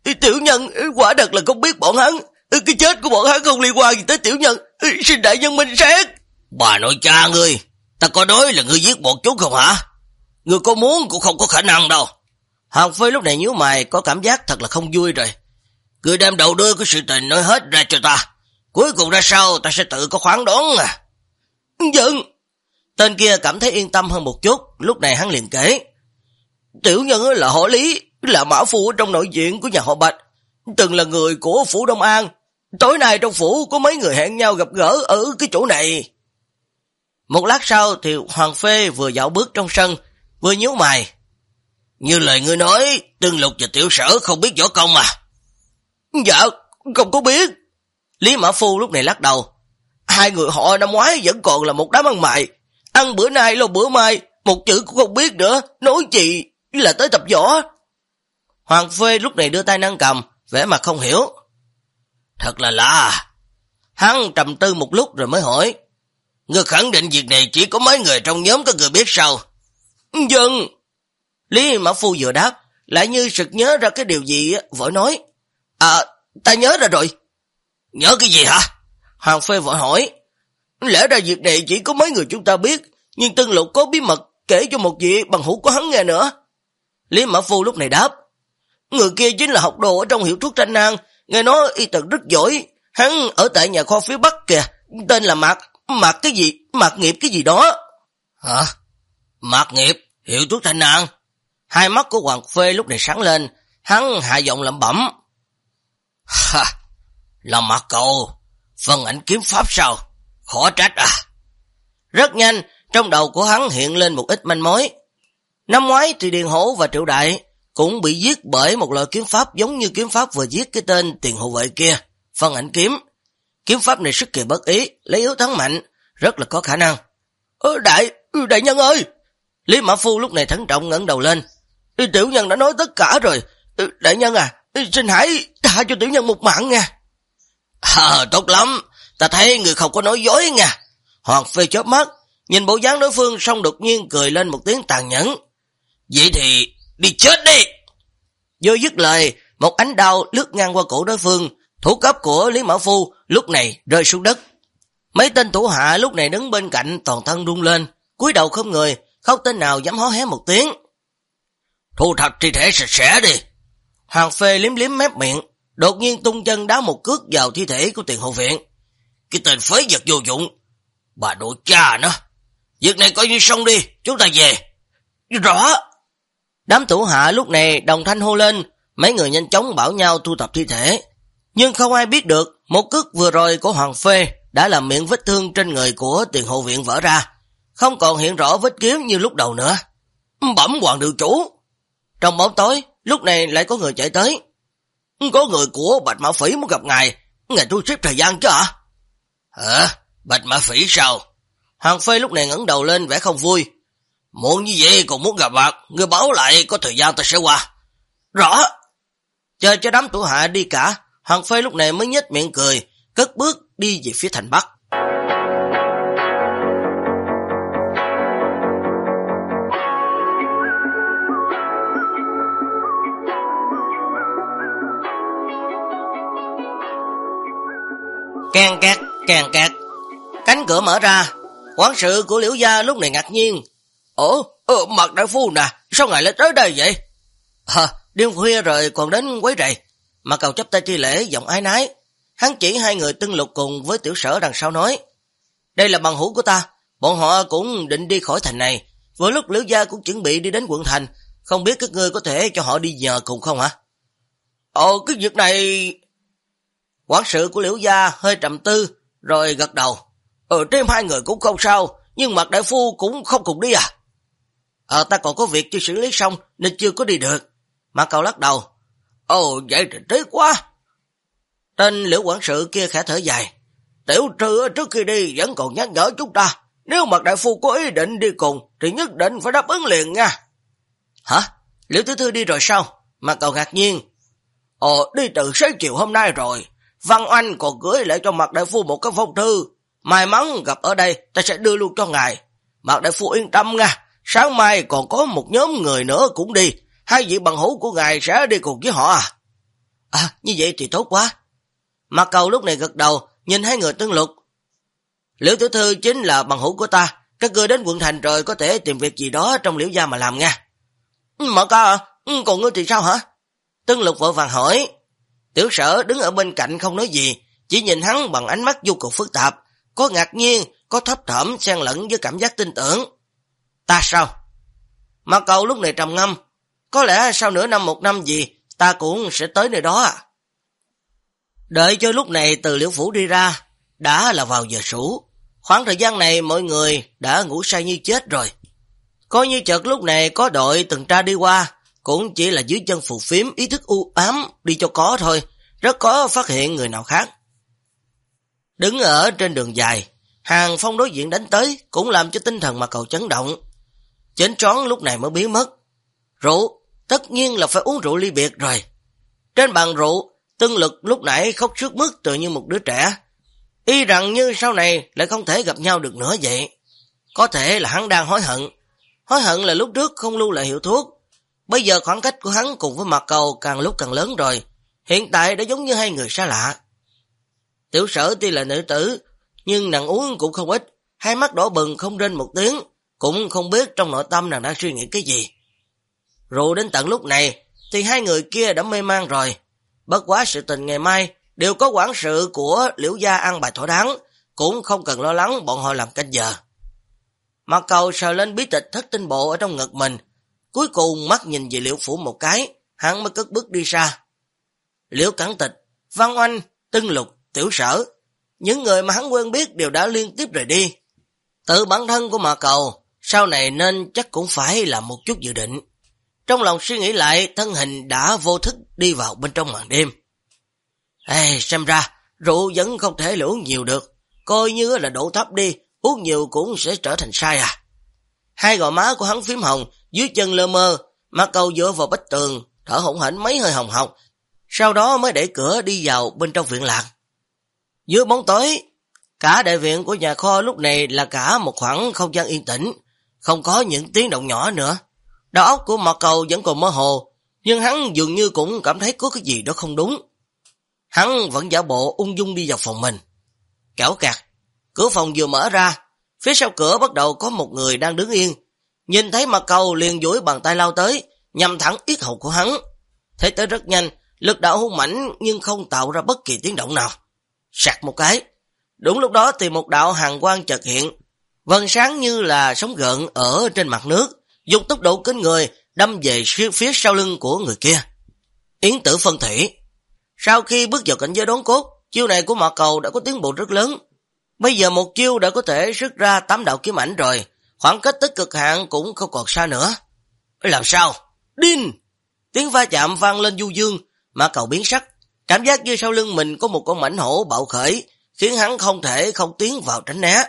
Tiểu nhân quả thật là không biết bọn hắn. Cái chết của bọn hắn không liên quan gì tới tiểu nhân. Xin đại nhân minh xét. Bà nội cha ngươi, ta có nói là ngươi giết bọn chúng không hả? Ngươi có muốn cũng không có khả năng đâu. Hoàng Phi lúc này nhíu mày, có cảm giác thật là không vui rồi. Ngươi đem đầu đuôi của sự tình nói hết ra cho ta. Cuối cùng ra sao ta sẽ tự có khoáng đoán à. Vâng. Tên kia cảm thấy yên tâm hơn một chút, lúc này hắn liền kể. Tiểu nhân là họ Lý, là mã phu ở trong nội viện của nhà họ Bạch, từng là người của phủ Đông An. Tối nay trong phủ có mấy người hẹn nhau gặp gỡ ở cái chỗ này. Một lát sau thì Hoàng Phê vừa dạo bước trong sân, vừa nhíu mày. Như lời ngươi nói, Tương Lục và Tiểu Sở không biết võ công mà. Dạ, không có biết. Lý Mã Phu lúc này lắc đầu. Hai người họ năm ngoái vẫn còn là một đám ăn mày. Ăn bữa nay lo bữa mai, một chữ cũng không biết nữa, nói gì là tới tập võ. Hoàng Phê lúc này đưa tay nâng cầm, vẻ mặt không hiểu. Thật là lạ. Hắn trầm tư một lúc rồi mới hỏi. Ngươi khẳng định việc này chỉ có mấy người trong nhóm có người biết sao? Vâng. Lý Mã Phu vừa đáp, lại như sực nhớ ra cái điều gì, vội nói. Ta nhớ ra rồi. Nhớ cái gì hả? Hoàng Phê vội hỏi. Lẽ ra việc này chỉ có mấy người chúng ta biết, nhưng Tương Lục có bí mật kể cho một vị bằng hữu của hắn nghe nữa. Lý Mã Phu lúc này đáp. Người kia chính là học đồ ở trong hiệu thuốc Tranh An, nghe nói y tật rất giỏi. Hắn ở tại nhà kho phía Bắc kìa, tên là Mạc cái gì, Mạc Nghiệp cái gì đó. Hả? Mạc Nghiệp, hiệu thuốc Tranh An. Hai mắt của Hoàng Phê lúc này sáng lên, hắn hạ giọng lẩm bẩm. Ha, là Mạc Cầu, phần ảnh kiếm pháp sao? Khó trách à. Rất nhanh, trong đầu của hắn hiện lên một ít manh mối. Năm ngoái thì Điền Hổ và Triệu Đại cũng bị giết bởi một loại kiếm pháp giống như kiếm pháp vừa giết cái tên tiền hộ vệ kia, phân ảnh kiếm. Kiếm pháp này sức kỳ bất ý, lấy yếu thắng mạnh, rất là có khả năng. Đại nhân ơi! Lý Mã Phu lúc này thận trọng ngẩng đầu lên. Tiểu nhân đã nói tất cả rồi. Đại nhân à, xin hãy tha cho tiểu nhân một mạng nha. Tốt lắm, ta thấy người không có nói dối nha. Hoàng Phê chớp mắt, nhìn bộ dáng đối phương xong đột nhiên cười lên một tiếng tàn nhẫn. Vậy thì đi chết đi. Vừa dứt lời, một ánh đao lướt ngang qua cổ đối phương, thủ cấp của Lý Mã Phu lúc này rơi xuống đất. Mấy tên thủ hạ lúc này đứng bên cạnh toàn thân rung lên, cúi đầu không người, không tên nào dám hó hé một tiếng. Thu thập thi thể sạch sẽ đi. Hoàng Phê liếm liếm mép miệng, đột nhiên tung chân đá một cước vào thi thể của Tiền Hộ Viện. Cái tên phế vật vô dụng. Bà nội cha nó. Việc này coi như xong đi, chúng ta về. Rõ. Đám thủ hạ lúc này đồng thanh hô lên, mấy người nhanh chóng bảo nhau thu thập thi thể. Nhưng không ai biết được, một cước vừa rồi của Hoàng Phê đã làm miệng vết thương trên người của Tiền Hộ Viện vỡ ra, không còn hiện rõ vết kiếm như lúc đầu nữa. Bẩm hoàng đường chủ. Trong bóng tối, lúc này lại có người chạy tới. Có người của Bạch Mã Phỉ muốn gặp ngài thu xếp thời gian chứ hả? Hả? Bạch Mã Phỉ sao? Hoàng Phê lúc này ngẩng đầu lên vẻ không vui. Muộn như vậy còn muốn gặp mặt, người báo lại có thời gian ta sẽ qua. Rõ. Chờ cho đám thủ hạ đi cả, Hoàng Phê lúc này mới nhếch miệng cười, cất bước đi về phía thành Bắc. Càng kẹt. Cánh cửa mở ra, quản sự của Liễu gia lúc này ngạc nhiên. Mạc đại phu nè, sao ngài lại tới đây vậy? Đêm khuya rồi còn đến quấy rầy. Mạc Cầu chắp tay thi lễ, giọng ái nái. Hắn chỉ hai người Tương Lục cùng với Tiểu Sở đằng sau nói. Đây là bằng hữu của ta, bọn họ cũng định đi khỏi thành này. Vừa lúc Liễu gia cũng chuẩn bị đi đến quận thành, không biết các ngươi có thể cho họ đi nhờ cùng không hả? Cái việc này... Quản sự của Liễu gia hơi trầm tư, rồi gật đầu. Thêm hai người cũng không sao, nhưng Mạc đại phu cũng không cùng đi à? Ta còn có việc chưa xử lý xong nên chưa có đi được. Mạc Cầu lắc đầu. Vậy thì tiếc quá. Tên Liễu quản sự kia khẽ thở dài. Tiểu Trư trước khi đi vẫn còn nhắc nhở chúng ta, nếu Mạc đại phu có ý định đi cùng thì nhất định phải đáp ứng liền nha. Hả? Liễu tiểu thư đi rồi sao? Mạc Cầu ngạc nhiên. Đi từ sáng chiều hôm nay rồi. Văn Oanh còn gửi lại cho Mạc đại phu một cái phong thư. May mắn gặp ở đây, ta sẽ đưa luôn cho ngài. Mạc đại phu yên tâm nha, sáng mai còn có một nhóm người nữa cũng đi. Hai vị bằng hữu của ngài sẽ đi cùng với họ à? Như vậy thì tốt quá. Mạc Cầu lúc này gật đầu, nhìn hai người Tương Lục. Liễu tiểu thư chính là bằng hữu của ta, các ngươi đến quận thành rồi có thể tìm việc gì đó trong Liễu gia mà làm nha. Mạc ca còn ngươi thì sao hả? Tương Lục vội vàng hỏi. Tiểu Sở đứng ở bên cạnh không nói gì, chỉ nhìn hắn bằng ánh mắt vô cùng phức tạp, có ngạc nhiên, có thấp thỏm xen lẫn với cảm giác tin tưởng. Ta sao? Mạc Cầu lúc này trầm ngâm, có lẽ sau nửa năm một năm gì ta cũng sẽ tới nơi đó à. Đợi cho lúc này từ Liễu phủ đi ra, đã là vào giờ sủ. Khoảng thời gian này mọi người đã ngủ say như chết rồi. Coi như chợt lúc này có đội tuần tra đi qua, cũng chỉ là dưới chân phù phiếm ý thức u ám đi cho có thôi, rất khó phát hiện người nào khác. Đứng ở trên đường dài, Hàng Phong đối diện đánh tới cũng làm cho tinh thần Mạc Cầu chấn động. Chến choáng lúc này mới biến mất. Rượu, tất nhiên là phải uống rượu ly biệt rồi. Trên bàn rượu, Tương Lực lúc nãy khóc sướt mướt tự như một đứa trẻ. Y rằng như sau này lại không thể gặp nhau được nữa vậy. Có thể là hắn đang hối hận. Hối hận là lúc trước không lưu lại hiệu thuốc. Bây giờ khoảng cách của hắn cùng với Mạc Cầu càng lúc càng lớn rồi. Hiện tại đã giống như hai người xa lạ. Tiểu Sở tuy là nữ tử, nhưng nàng uống cũng không ít. Hai mắt đỏ bừng không rên một tiếng, cũng không biết trong nội tâm nàng đang suy nghĩ cái gì. Rượu đến tận lúc này thì hai người kia đã mê man rồi. Bất quá sự tình ngày mai đều có quản sự của Liễu gia ăn bài thỏa đáng, cũng không cần lo lắng bọn họ làm canh giờ. Mạc Cầu sờ lên bí tịch thất tinh bộ ở trong ngực mình, cuối cùng mắt nhìn về Liễu phủ một cái, hắn mới cất bước đi xa. Liễu Cẩn Tịch, Văn Oanh, Tương Lục, Tiểu Sở, những người mà hắn quen biết đều đã liên tiếp rời đi. Tự bản thân của Mạc Cầu sau này nên chắc cũng phải làm một chút dự định. Trong lòng suy nghĩ lại, thân hình đã vô thức đi vào bên trong màn đêm. Xem ra rượu vẫn không thể là uống nhiều được, coi như là độ thấp đi, uống nhiều cũng sẽ trở thành sai à. Hai gò má của hắn phím hồng, dưới chân lơ mơ, Mạc Cầu dựa vào vách tường, thở hổn hển mấy hơi hồng hộc, sau đó mới đẩy cửa đi vào bên trong viện lạc. Dưới bóng tối, cả đại viện của nhà kho lúc này là cả một khoảng không gian yên tĩnh, không có những tiếng động nhỏ nữa. Đầu óc của Mạc Cầu vẫn còn mơ hồ, nhưng hắn dường như cũng cảm thấy có cái gì đó không đúng. Hắn vẫn giả bộ ung dung đi vào phòng mình. Kẻo kẹt, cửa phòng vừa mở ra, phía sau cửa bắt đầu có một người đang đứng yên. Nhìn thấy Mạc Cầu liền duỗi bàn tay lao tới, nhằm thẳng yết hầu của hắn. Thế tới rất nhanh, lực đạo hung mãnh nhưng không tạo ra bất kỳ tiếng động nào. Sạc một cái. Đúng lúc đó thì một đạo hàn quang chợt hiện, vầng sáng như là sóng gợn ở trên mặt nước, dùng tốc độ kinh người đâm về phía sau lưng của người kia. Yến Tử Phân Thủy. Sau khi bước vào cảnh giới đốn cốt, chiêu này của Mạc Cầu đã có tiến bộ rất lớn. Bây giờ một chiêu đã có thể xuất ra 8 đạo kiếm ảnh rồi, khoảng cách tới cực hạn cũng không còn xa nữa. Làm sao? Đinh! Tiếng va chạm vang lên du dương, Mạc Cầu biến sắc, cảm giác như sau lưng mình có một con mãnh hổ bạo khởi, khiến hắn không thể không tiến vào tránh né.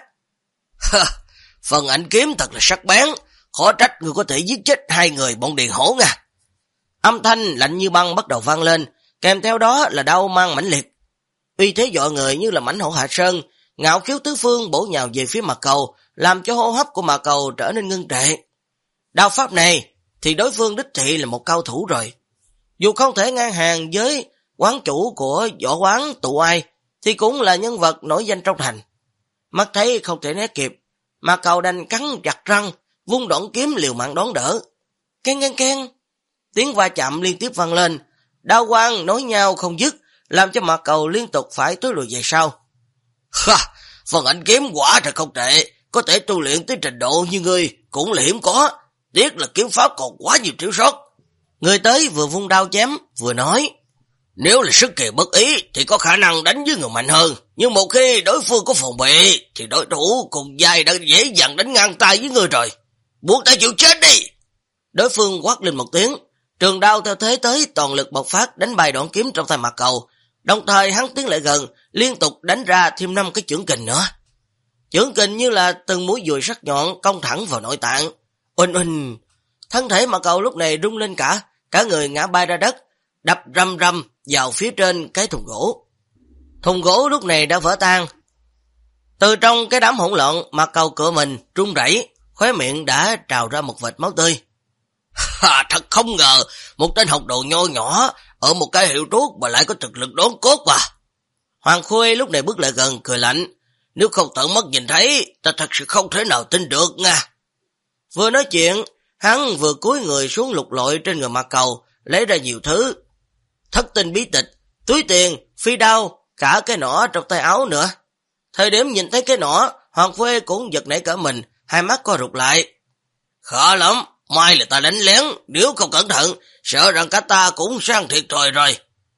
Phần ảnh kiếm thật là sắc bén, khó trách người có thể giết chết hai người bọn điền hổ nha. Âm thanh lạnh như băng bắt đầu vang lên, kèm theo đó là đau mang mãnh liệt. Uy thế dọa người như là mãnh hổ hạ sơn, ngạo khiếu tứ phương bổ nhào về phía Mạc Cầu, làm cho hô hấp của Mạc Cầu trở nên ngưng trệ. Đao pháp này thì đối phương đích thị là một cao thủ rồi. Dù không thể ngang hàng với quán chủ của võ quán Tụ Ai, thì cũng là nhân vật nổi danh trong thành. Mắt thấy không thể né kịp, Mạc Cầu đành cắn chặt răng, vung đoạn kiếm liều mạng đón đỡ. Keng keng keng, tiếng va chạm liên tiếp vang lên, đao quang nối nhau không dứt, làm cho Mạc Cầu liên tục phải tối lùi về sau. Phần ảnh kiếm quả thật không tệ, có thể tu luyện tới trình độ như ngươi cũng là hiếm có, tiếc là kiếm pháp còn quá nhiều thiếu sót. Người tới vừa vung đao chém vừa nói, nếu là sức kỳ bất ý thì có khả năng đánh với người mạnh hơn, nhưng một khi đối phương có phòng bị thì đối thủ cùng giai đã dễ dàng đánh ngang tay với người rồi. Buộc ta chịu chết đi! Đối phương quát lên một tiếng, trường đao theo thế tới toàn lực bộc phát đánh bay đoạn kiếm trong tay Mạc Cầu, đồng thời hắn tiến lại gần, liên tục đánh ra thêm 5 cái chưởng kình nữa. Chưởng kình như là từng mũi dùi sắc nhọn cong thẳng vào nội tạng. Uỳnh uỳnh, thân thể Mạc Cầu lúc này rung lên cả người ngã bay ra đất, đập rầm rầm vào phía trên cái thùng gỗ. Thùng gỗ lúc này đã vỡ tan. Từ trong cái đám hỗn loạn, Mạc Cầu cựa mình run rẩy, khóe miệng đã trào ra một vệt máu tươi. Thật không ngờ, một tên học đồ nho nhỏ ở một cái hiệu thuốc mà lại có thực lực đốn cốt mà. Hoàng Khuê lúc này bước lại gần cười lạnh, nếu không tận mắt nhìn thấy, ta thật sự không thể nào tin được nha. Vừa nói chuyện, hắn vừa cúi người xuống lục lọi trên người Mạc Cầu, lấy ra nhiều thứ. Thất tinh bí tịch, túi tiền, phi đao, cả cái nỏ trong tay áo nữa. Thời điểm nhìn thấy cái nỏ, Hoàng Khuê cũng giật nảy cả mình, hai mắt co rụt lại. Khó lắm, mai là ta đánh lén, nếu không cẩn thận, sợ rằng cả ta cũng sang thiệt thòi rồi.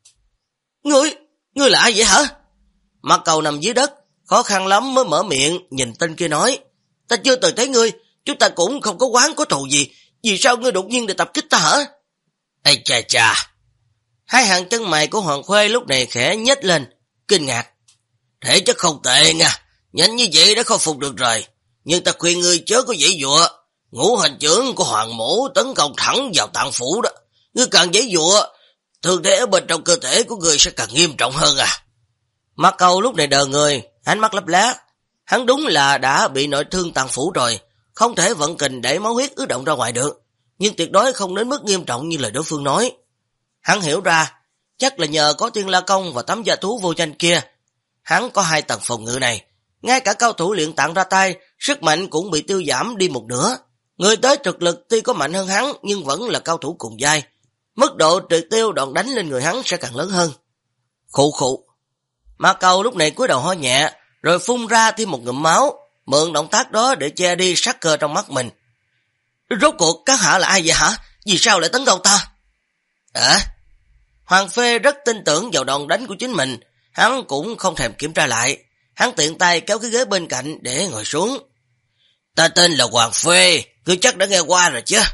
Ngươi là ai vậy hả? Mạc Cầu nằm dưới đất, khó khăn lắm mới mở miệng, nhìn tên kia nói. Ta chưa từng thấy ngươi, chúng ta cũng không có oán có thù gì, vì sao ngươi đột nhiên để tập kích ta hả? Ê chà chà. Hai hàng chân mày của Hoàng Khuê lúc này khẽ nhếch lên, kinh ngạc. Thể chất không tệ nha, nhanh như vậy đã khôi phục được rồi, nhưng ta khuyên ngươi chớ có giãy giụa. Ngũ hành chưởng của Hoàng Mỗ tấn công thẳng vào tạng phủ đó, ngươi càng giãy giụa, thương thế ở bên trong cơ thể của ngươi sẽ càng nghiêm trọng hơn à. Mạc Cầu lúc này đờ người, ánh mắt lấp lá. Hắn đúng là đã bị nội thương tạng phủ rồi, không thể vận kình để máu huyết ứ động ra ngoài được, nhưng tuyệt đối không đến mức nghiêm trọng như lời đối phương nói. Hắn hiểu ra, chắc là nhờ có Tiên La Công và tấm gia thú vô danh kia, hắn có 2 tầng phòng ngự này, ngay cả cao thủ luyện tạng ra tay, sức mạnh cũng bị tiêu giảm đi một nửa. Người tới thực lực tuy có mạnh hơn hắn nhưng vẫn là cao thủ cùng giai, mức độ triệt tiêu đòn đánh lên người hắn sẽ càng lớn hơn. Khụ khụ. Mạc Cầu lúc này cúi đầu ho nhẹ, rồi phun ra thêm một ngụm máu, mượn động tác đó để che đi sát cơ trong mắt mình. Rốt cuộc các hạ là ai vậy hả? Vì sao lại tấn công ta? Hoàng Phê rất tin tưởng vào đòn đánh của chính mình, hắn cũng không thèm kiểm tra lại, hắn tiện tay kéo cái ghế bên cạnh để ngồi xuống. Ta tên là Hoàng Phê, ngươi chắc đã nghe qua rồi chứ?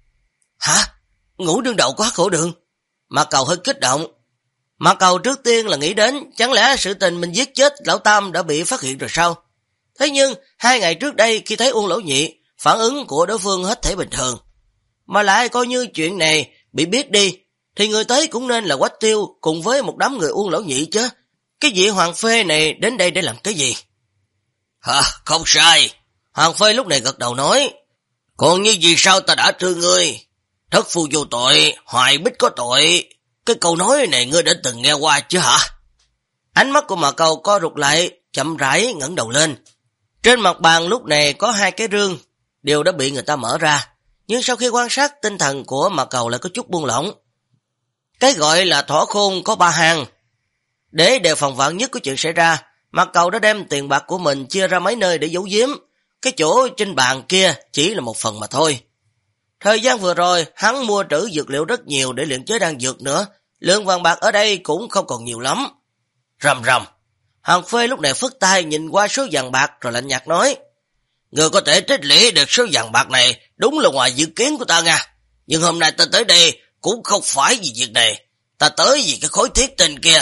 Hả? Ngũ đương đầu có Hắc Hổ Đường? Mạc Cầu hơi kích động. Mạc Cầu trước tiên là nghĩ đến chẳng lẽ sự tình mình giết chết Lão Tam đã bị phát hiện rồi sao? Thế nhưng 2 ngày trước đây khi thấy Uông Lão Nhị, phản ứng của đối phương hết thể bình thường. Mà lại coi như chuyện này bị biết đi, thì người tới cũng nên là Quách Tiêu cùng với một đám người Uông Lão Nhị chứ. Cái vị Hoàng Phê này đến đây để làm cái gì? Hả? Không sai. Hoàng Phê lúc này gật đầu nói. Còn như vì sao ta đã trừ ngươi? Thất phu vô tội, hoài bích có tội. Cái câu nói này ngươi đã từng nghe qua chứ hả? Ánh mắt của Mạc Cầu co rụt lại, chậm rãi ngẩng đầu lên. Trên mặt bàn lúc này có 2 cái rương, đều đã bị người ta mở ra. Nhưng sau khi quan sát, tinh thần của Mạc Cầu lại có chút buông lỏng. Cái gọi là thỏ khôn có 3 hang. Để đề phòng vạn nhất của chuyện xảy ra, Mạc Cầu đã đem tiền bạc của mình chia ra mấy nơi để giấu giếm. Cái chỗ trên bàn kia chỉ là một phần mà thôi. Thời gian vừa rồi, hắn mua trữ dược liệu rất nhiều để luyện chế đan dược nữa. Lượng vàng bạc ở đây cũng không còn nhiều lắm. Rầm rầm. Hoàng Phê lúc này phất tay nhìn qua số vàng bạc rồi lạnh nhạt nói. Người có thể trích lũy được số vàng bạc này đúng là ngoài dự kiến của ta nha. Nhưng hôm nay ta tới đây cũng không phải vì việc này. Ta tới vì cái khối thiết tinh kia.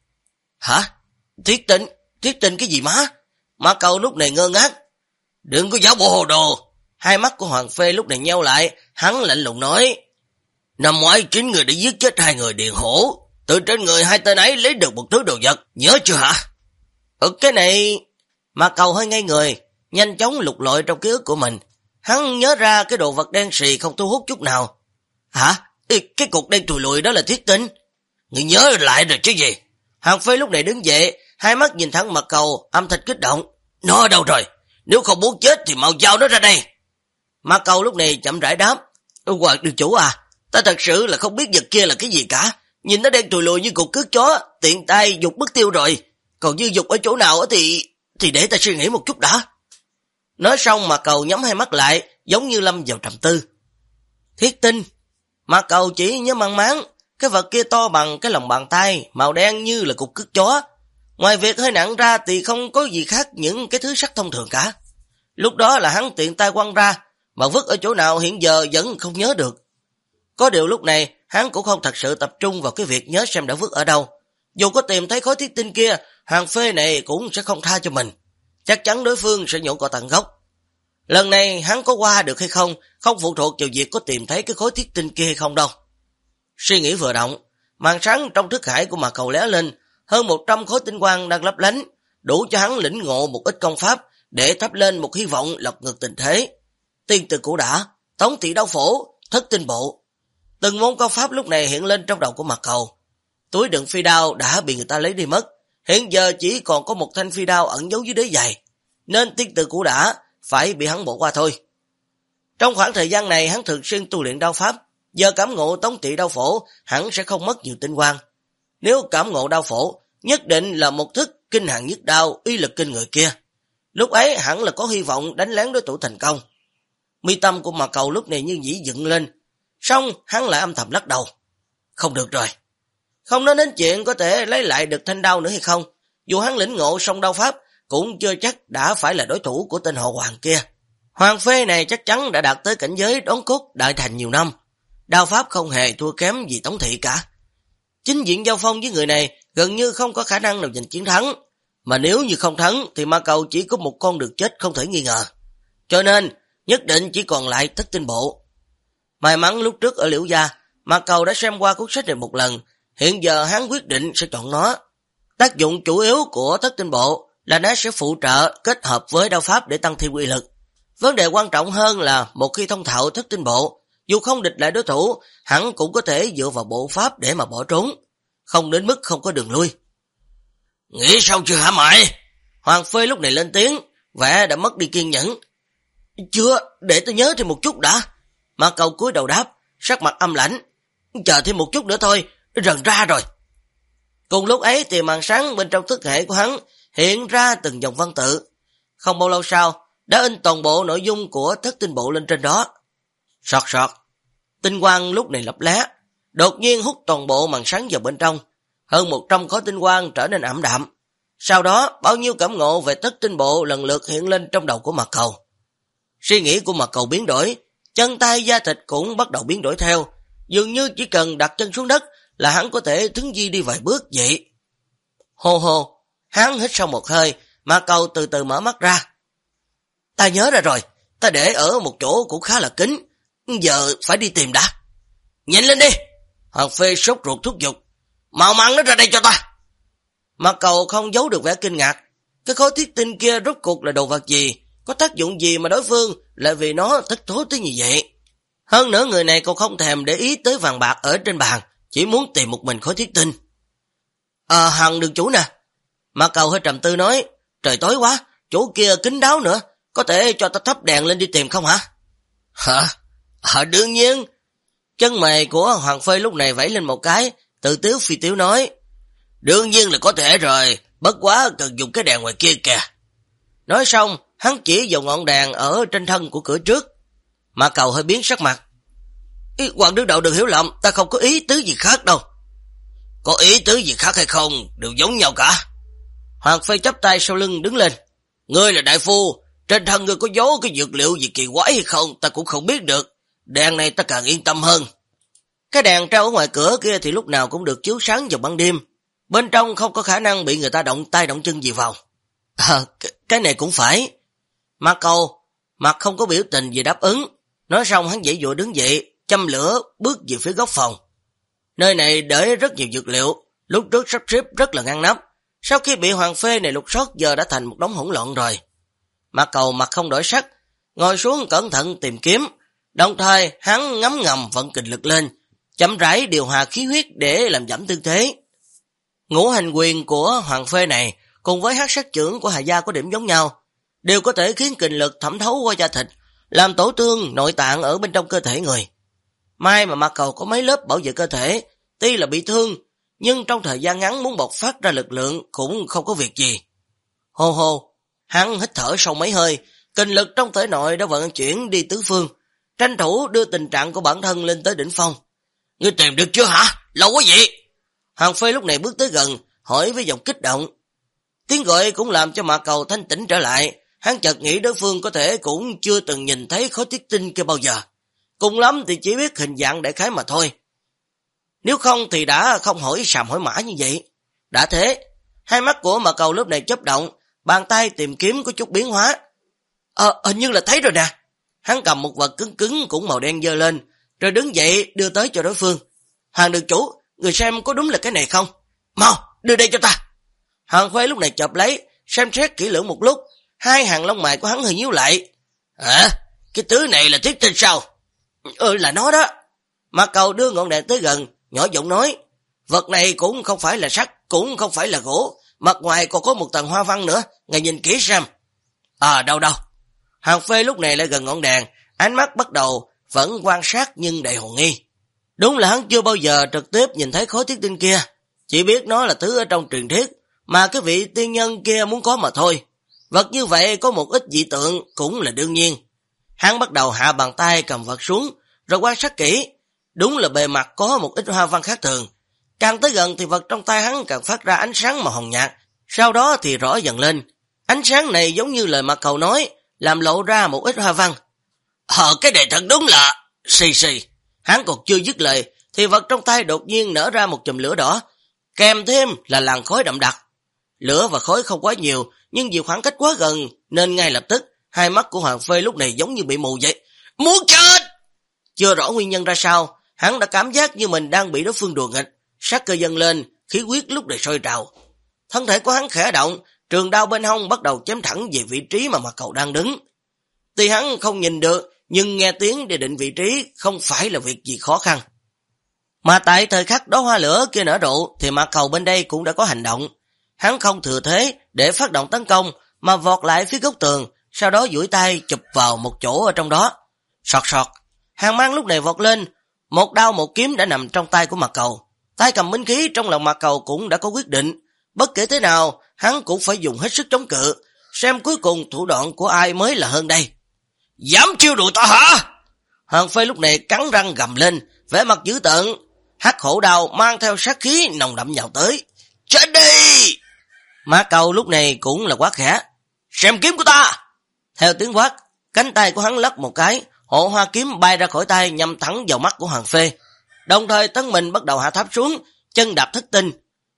Hả? Thiết tinh? Thiết tinh cái gì má? Mã Cầu lúc này ngơ ngác. Đừng có giả bộ hồ đồ. Hai mắt của Hoàng Phê lúc này nheo lại, hắn lạnh lùng nói. Năm ngoái chính người đã giết chết 2 người Điền Hổ. Từ trên người 2 tên ấy lấy được một thứ đồ vật, nhớ chưa hả? Cái này... Mạc Cầu hơi ngây người, nhanh chóng lục lọi trong ký ức của mình. Hắn nhớ ra cái đồ vật đen xì không thu hút chút nào. Hả? Cái cục đen thùi lùi đó là thiết tinh. Người nhớ lại rồi chứ gì? Hoàng Phê lúc này đứng dậy, hai mắt nhìn thẳng Mạc Cầu, âm thanh kích động. Nó ở đâu rồi? Nếu không muốn chết thì mau giao nó ra đây. Mạc Cầu lúc này chậm rãi đáp. Hoàng đường chủ à, ta thật sự là không biết vật kia là cái gì cả. Nhìn nó đen tùi lùi như cục cước chó, tiện tay dục mất tiêu rồi. Còn như dục ở chỗ nào thì để ta suy nghĩ một chút đã. Nói xong Mạc Cầu nhắm hai mắt lại, giống như lâm vào trầm tư. Thiết tinh. Mạc Cầu chỉ nhớ mang máng, cái vật kia to bằng cái lòng bàn tay, màu đen như là cục cước chó. Ngoài việc hơi nặng ra thì không có gì khác những cái thứ sắt thông thường cả. Lúc đó là hắn tiện tay quăng ra, mà vứt ở chỗ nào hiện giờ vẫn không nhớ được. Có điều lúc này hắn cũng không thật sự tập trung vào cái việc nhớ xem đã vứt ở đâu. Dù có tìm thấy khối thiết tinh kia, Hoàng Phê này cũng sẽ không tha cho mình. Chắc chắn đối phương sẽ nhổ cỏ tận gốc. Lần này hắn có qua được hay không phụ thuộc vào việc có tìm thấy cái khối thiết tinh kia hay không đâu. Suy nghĩ vừa động, màn sáng trong thức hải của Mạc Cầu lóe lên, hơn 100 khối tinh quang đang lấp lánh, đủ cho hắn lĩnh ngộ một ít công pháp để thắp lên một hy vọng lật ngược tình thế. Tiên từ cũ đã, tống thị đao phổ, thất tinh bộ. Từng môn công pháp lúc này hiện lên trong đầu của Mạc Cầu. Túi đựng phi đao đã bị người ta lấy đi mất, hiện giờ chỉ còn có một thanh phi đao ẩn giấu dưới đế giày, nên tiên tử cũ đã phải bị hắn bỏ qua thôi. Trong khoảng thời gian này hắn thường xuyên tu luyện đao pháp, giờ cảm ngộ tống trị đao phổ hẳn sẽ không mất nhiều tinh quang. Nếu cảm ngộ đao phổ, nhất định là một thức kinh hàn nhất đao, uy lực kinh người kia. Lúc ấy hẳn là có hy vọng đánh lén đối thủ thành công. Mi tâm của Mạc Cầu lúc này như dĩ dựng lên, xong hắn lại âm thầm lắc đầu. Không được rồi. Không nói đến chuyện có thể lấy lại được thanh đao nữa hay không, dù hắn lĩnh ngộ xong đao pháp, cũng chưa chắc đã phải là đối thủ của tên họ Hoàng kia. Hoàng phê này chắc chắn đã đạt tới cảnh giới đón cốt đại thành nhiều năm. Đao pháp không hề thua kém gì Tống Thị cả. Chính diện giao phong với người này gần như không có khả năng nào giành chiến thắng. Mà nếu như không thắng thì Ma Cầu chỉ có một con đường chết không thể nghi ngờ. Cho nên nhất định chỉ còn lại Thất Tinh Bộ. May mắn lúc trước ở Liễu Gia, Ma Cầu đã xem qua cuốn sách này một lần. Hiện giờ hắn quyết định sẽ chọn nó. Tác dụng chủ yếu của Thất Tinh Bộ là nó sẽ phụ trợ kết hợp với đao pháp để tăng thêm uy lực. Vấn đề quan trọng hơn là một khi thông thạo Thất Tinh Bộ, dù không địch lại đối thủ, hắn cũng có thể dựa vào bộ pháp để mà bỏ trốn, không đến mức không có đường lui. Nghĩ sao chưa hả mày? Hoàng Phê lúc này lên tiếng, vẻ đã mất đi kiên nhẫn. Chưa, để tôi nhớ thêm một chút đã. Ma Cầu cúi đầu đáp, sắc mặt âm lãnh. Chờ thêm một chút nữa thôi, rần ra rồi. Cùng lúc ấy thì màn sáng bên trong thức hệ của hắn hiện ra từng dòng văn tự. Không bao lâu sau, đã in toàn bộ nội dung của Thất Tinh Bộ lên trên đó. Sọt sọt. Tinh quang lúc này lấp lé, đột nhiên hút toàn bộ màn sáng vào bên trong. Hơn 100 khối tinh quang trở nên ảm đạm. Sau đó, bao nhiêu cảm ngộ về Thất Tinh Bộ lần lượt hiện lên trong đầu của Mạc Cầu. Suy nghĩ của Mạc Cầu biến đổi, chân tay da thịt cũng bắt đầu biến đổi theo. Dường như chỉ cần đặt chân xuống đất là hắn có thể thứng di đi vài bước vậy. Hô hô, hắn hít sâu một hơi, Mạc Cầu từ từ mở mắt ra. Ta nhớ ra rồi, ta để ở một chỗ cũng khá là kín, giờ phải đi tìm đã. Nhìn lên đi. Hoàng Phê sốt ruột thúc giục. Mau mang nó ra đây cho ta. Mạc Cầu không giấu được vẻ kinh ngạc. Cái khối thiết tinh kia rốt cuộc là đồ vật gì, có tác dụng gì mà đối phương lại vì nó thất thố tới như vậy. Hơn nữa người này còn không thèm để ý tới vàng bạc ở trên bàn, chỉ muốn tìm một mình khối thiết tinh. Hằng đường chủ nè. Mạc Cầu hơi trầm tư nói, trời tối quá, chỗ kia kín đáo nữa, có thể cho ta thắp đèn lên đi tìm không hả? Hả? Đương nhiên. Chân mày của Hoàng Phê lúc này vẫy lên một cái, tự tiếu phi tiếu nói, đương nhiên là có thể rồi, bất quá cần dùng cái đèn ngoài kia kìa. Nói xong, hắn chỉ vào ngọn đèn ở trên thân của cửa trước. Mạc Cầu hơi biến sắc mặt. Hoàng đứng đầu đừng hiểu lầm, ta không có ý tứ gì khác đâu. Có ý tứ gì khác hay không, đều giống nhau cả. Hoàng Phê chắp tay sau lưng đứng lên. Ngươi là đại phu, trên thân ngươi có giấu cái dược liệu gì kỳ quái hay không, ta cũng không biết được. Đèn này ta càng yên tâm hơn. Cái đèn treo ở ngoài cửa kia thì lúc nào cũng được chiếu sáng vào ban đêm. Bên trong không có khả năng bị người ta động tay động chân gì vào. Cái này cũng phải. Mạc Cầu, mặt không có biểu tình gì đáp ứng. Nói xong hắn dãy dụa đứng dậy, châm lửa bước về phía góc phòng. Nơi này để rất nhiều dược liệu, lúc trước sắp xếp rất là ngăn nắp. Sau khi bị Hoàng Phê này lục soát giờ đã thành một đống hỗn loạn rồi. Mạc Cầu mặt không đổi sắc, ngồi xuống cẩn thận tìm kiếm. Đồng thời hắn ngấm ngầm vận kình lực lên, chậm rãi điều hòa khí huyết để làm giảm tư thế. Ngũ hành quyền của Hoàng Phê này cùng với hắc sát chưởng của Hà Gia có điểm giống nhau, đều có thể khiến kình lực thẩm thấu qua da thịt, làm tổn thương nội tạng ở bên trong cơ thể người. May mà Mạc Cầu có mấy lớp bảo vệ cơ thể, tuy là bị thương, nhưng trong thời gian ngắn muốn bộc phát ra lực lượng cũng không có việc gì. Hô hô, hắn hít thở sâu mấy hơi, kình lực trong thể nội đã vận chuyển đi tứ phương, tranh thủ đưa tình trạng của bản thân lên tới đỉnh phong. Ngươi tìm được chưa hả? Lâu quá vậy. Hoàng Phê lúc này bước tới gần, hỏi với giọng kích động. Tiếng gọi cũng làm cho Mạc Cầu thanh tĩnh trở lại, hắn chợt nghĩ đối phương có thể cũng chưa từng nhìn thấy khối thiết tinh kia bao giờ. Cùng lắm thì chỉ biết hình dạng đại khái mà thôi. Nếu không thì đã không hỏi sàm hỏi mã như vậy. Đã thế, hai mắt của Mạc Cầu lúc này chớp động, bàn tay tìm kiếm có chút biến hóa. Hình như là thấy rồi nè. Hắn cầm một vật cứng cứng cũng màu đen giơ lên, rồi đứng dậy đưa tới cho đối phương. Hoàng đường chủ, người xem có đúng là cái này không? Mau, đưa đây cho ta. Hoàng Phê lúc này chộp lấy, xem xét kỹ lưỡng một lúc, hai hàng lông mày của hắn hơi nhíu lại. Cái thứ này là thiết tinh sao? Là nó đó. Mạc Cầu đưa ngọn đèn tới gần, nhỏ giọng nói. Vật này cũng không phải là sắt, cũng không phải là gỗ, mặt ngoài còn có một tầng hoa văn nữa, ngài nhìn kỹ xem. Đâu. Hàng Phê lúc này lại gần ngọn đèn, ánh mắt bắt đầu vẫn quan sát nhưng đầy hồ nghi. Đúng là hắn chưa bao giờ trực tiếp nhìn thấy khối thiết tinh kia, chỉ biết nó là thứ ở trong truyền thuyết mà cái vị tiên nhân kia muốn có mà thôi. Vật như vậy có một ít dị tượng cũng là đương nhiên. Hắn bắt đầu hạ bàn tay cầm vật xuống, rồi quan sát kỹ. Đúng là bề mặt có một ít hoa văn khác thường. Càng tới gần thì vật trong tay hắn càng phát ra ánh sáng màu hồng nhạt, sau đó thì rõ dần lên. Ánh sáng này giống như lời Mạc Cầu nói, làm lộ ra một ít hoa văn. Cái này thật đúng là... Xì. Hắn còn chưa dứt lời, thì vật trong tay đột nhiên nở ra một chùm lửa đỏ, kèm thêm là làn khói đậm đặc. Lửa và khói không quá nhiều, nhưng vì khoảng cách quá gần, nên ngay lập tức, hai mắt của Hoàng Phê lúc này giống như bị mù vậy. Muốn chết! Chưa rõ nguyên nhân ra sao, hắn đã cảm giác như mình đang bị đối phương đùa nghịch, sát cơ dâng lên, khí huyết lúc này sôi trào. Thân thể của hắn khẽ động, trường đao bên hông bắt đầu chém thẳng về vị trí mà Mạc Cầu đang đứng. Tuy hắn không nhìn được, nhưng nghe tiếng để định vị trí không phải là việc gì khó khăn. Mà tại thời khắc đó hoa lửa kia nở rộ thì Mạc Cầu bên đây cũng đã có hành động. Hắn không thừa thế để phát động tấn công mà vọt lại phía góc tường, sau đó duỗi tay chụp vào một chỗ ở trong đó. Sọt. Hàng Mang lúc này vọt lên, một đao một kiếm đã nằm trong tay của Mạc Cầu. Tay cầm binh khí trong lòng Mạc Cầu cũng đã có quyết định, bất kể thế nào hắn cũng phải dùng hết sức chống cự, xem cuối cùng thủ đoạn của ai mới là hơn đây. Dám chiêu đùa ta hả? Hoàng Phê lúc này cắn răng gầm lên, vẻ mặt dữ tợn, hắc hổ đao mang theo sát khí nồng đậm nhào tới. Chết đi! Mạc Cầu lúc này cũng là quát khẽ. Xem kiếm của ta! Theo tiếng quát, cánh tay của hắn lắc một cái, hộ hoa kiếm bay ra khỏi tay nhằm thẳng vào mắt của Hoàng Phê. Đồng thời tấn mình bắt đầu hạ thấp xuống, chân đạp thất tinh.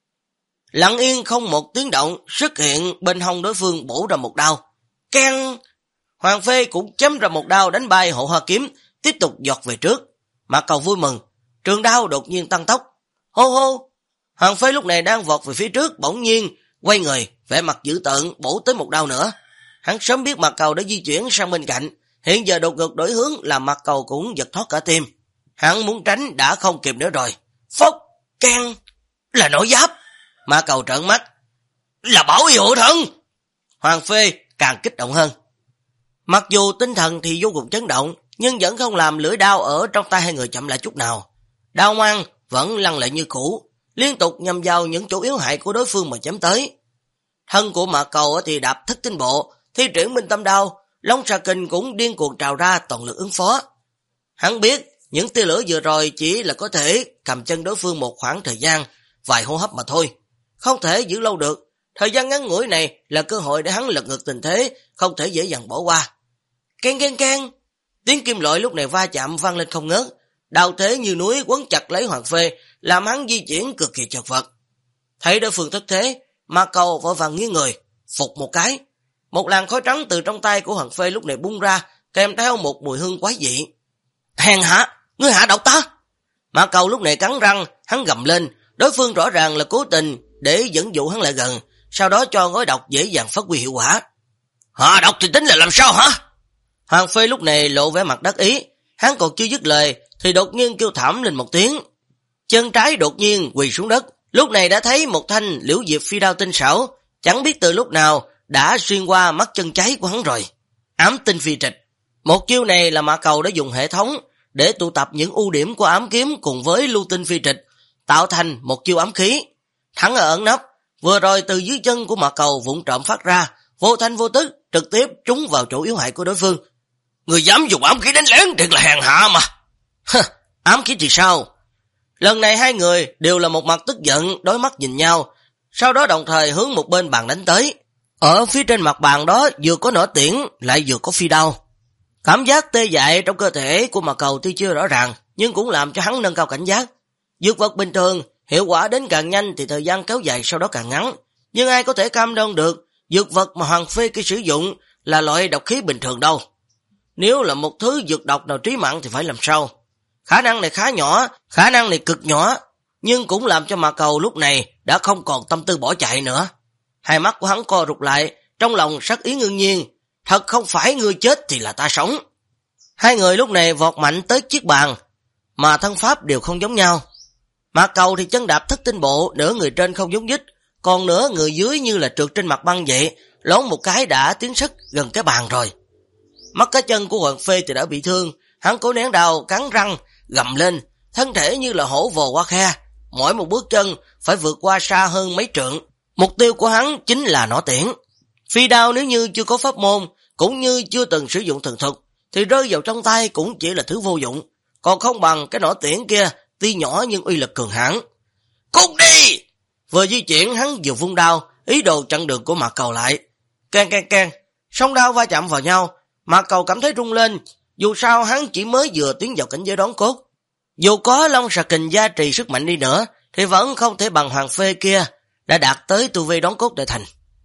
Lặng yên không một tiếng động, xuất hiện bên hông đối phương bổ ra một đao. Keng! Hoàng Phê cũng chém ra một đao đánh bay hộ hoa kiếm, tiếp tục giọt về trước. Mạc Cầu vui mừng, trường đao đột nhiên tăng tốc. Hô! Hoàng Phê lúc này đang vọt về phía trước, bỗng nhiên quay người, vẻ mặt dữ tợn bổ tới một đao nữa. Hắn sớm biết Mạc Cầu đã di chuyển sang bên cạnh, hiện giờ đột ngột đổi hướng làm Mạc Cầu cũng giật thoát cả tim. Hắn muốn tránh đã không kịp nữa rồi. Phốc! Keng! Là nổi giáp! Mạc Cầu trợn mắt. Là bảo vệ hộ thân! Hoàng Phê càng kích động hơn. Mặc dù tinh thần thì vô cùng chấn động, nhưng vẫn không làm lưỡi đao ở trong tay hai người chậm lại chút nào. Đao mang vẫn lăn lệ như cũ, liên tục nhằm vào những chỗ yếu hại của đối phương mà chém tới. Thân của Mạc Cầu thì đạp thất tinh bộ, thi triển minh tâm đao, Long Xà Kình cũng điên cuồng trào ra toàn lực ứng phó. Hắn biết những tia lửa vừa rồi chỉ là có thể cầm chân đối phương một khoảng thời gian, vài hô hấp mà thôi, không thể giữ lâu được. Thời gian ngắn ngủi này là cơ hội để hắn lật ngược tình thế, không thể dễ dàng bỏ qua. Keng! Tiếng kim loại lúc này va chạm vang lên không ngớt, đao thế như núi quấn chặt lấy Hoàng Phê, làm hắn di chuyển cực kỳ chật vật. Thấy đối phương thất thế, Mạc Cầu vội vàng nghiêng người, phục một cái. Một làn khói trắng từ trong tay của Hoàng Phê lúc này bung ra, kèm theo một mùi hương quái dị. Hèn hạ, ngươi hạ độc ta! Mạc Cầu lúc này cắn răng, hắn gầm lên, đối phương rõ ràng là cố tình để dẫn dụ hắn lại gần, sau đó cho gói độc dễ dàng phát huy hiệu quả. Hạ độc thì tính là làm sao hả? Hoàng Phê lúc này lộ vẻ mặt đắc ý, hắn còn chưa dứt lời thì đột nhiên kêu thảm lên một tiếng. Chân trái đột nhiên quỳ xuống đất, lúc này đã thấy một thanh liễu diệp phi đao tinh xảo, chẳng biết từ lúc nào đã xuyên qua mắt chân trái của hắn rồi. Ám tinh phi trịch. Một chiêu này là Mạc Cầu đã dùng hệ thống để tụ tập những ưu điểm của ám kiếm cùng với lưu tinh phi trịch, tạo thành một chiêu ám khí. Thắng ở ẩn nấp, vừa rồi từ dưới chân của Mạc Cầu vụng trộm phát ra, vô thanh vô tức trực tiếp trúng vào chỗ yếu hại của đối phương. Người dám dùng ám khí đánh lén thiệt là hèn hạ mà. Ám khí thì sao? Lần này hai người đều là một mặt tức giận, đối mắt nhìn nhau, sau đó đồng thời hướng một bên bàn đánh tới. Ở phía trên mặt bàn đó vừa có nỏ tiễn lại vừa có phi đao. Cảm giác tê dại trong cơ thể của Mạc Cầu tuy chưa rõ ràng, nhưng cũng làm cho hắn nâng cao cảnh giác. Dược vật bình thường, hiệu quả đến càng nhanh thì thời gian kéo dài sau đó càng ngắn. Nhưng ai có thể cam đoan được dược vật mà Hoàng Phê kia sử dụng là loại độc khí bình thường đâu. Nếu là một thứ dược độc nào trí mạng thì phải làm sao? Khả năng này khá nhỏ, khả năng này cực nhỏ, nhưng cũng làm cho Mạc Cầu lúc này đã không còn tâm tư bỏ chạy nữa. Hai mắt của hắn co rụt lại, trong lòng sắc ý ngưng nhiên. Thật không phải ngươi chết thì là ta sống. Hai người lúc này vọt mạnh tới chiếc bàn, mà thân pháp đều không giống nhau. Mạc Cầu thì chân đạp thất tinh bộ, nửa người trên không nhúc nhích, còn nửa người dưới như là trượt trên mặt băng vậy, lón một cái đã tiến sức gần cái bàn rồi. Mắt cá chân của Hoàng Phê thì đã bị thương, hắn cố nén đau, cắn răng, gầm lên, thân thể như là hổ vồ qua khe, mỗi một bước chân phải vượt qua xa hơn mấy trượng. Mục tiêu của hắn chính là nỏ tiễn. Phi đao nếu như chưa có pháp môn, cũng như chưa từng sử dụng thần thuật, thì rơi vào trong tay cũng chỉ là thứ vô dụng, còn không bằng cái nỏ tiễn kia, tuy nhỏ nhưng uy lực cường hãn. Cút đi! Vừa di chuyển hắn vừa vung đao, ý đồ chặn đường của Mạc Cầu lại. Can can can, song đao va chạm vào nhau, Mạc Cầu cảm thấy rung lên, dù sao hắn chỉ mới vừa tiến vào cảnh giới đón cốt. Dù có Long Xà Kình gia trì sức mạnh đi nữa, thì vẫn không thể bằng Hoàng Phê kia, đã đạt tới tu vi đón cốt đại thành.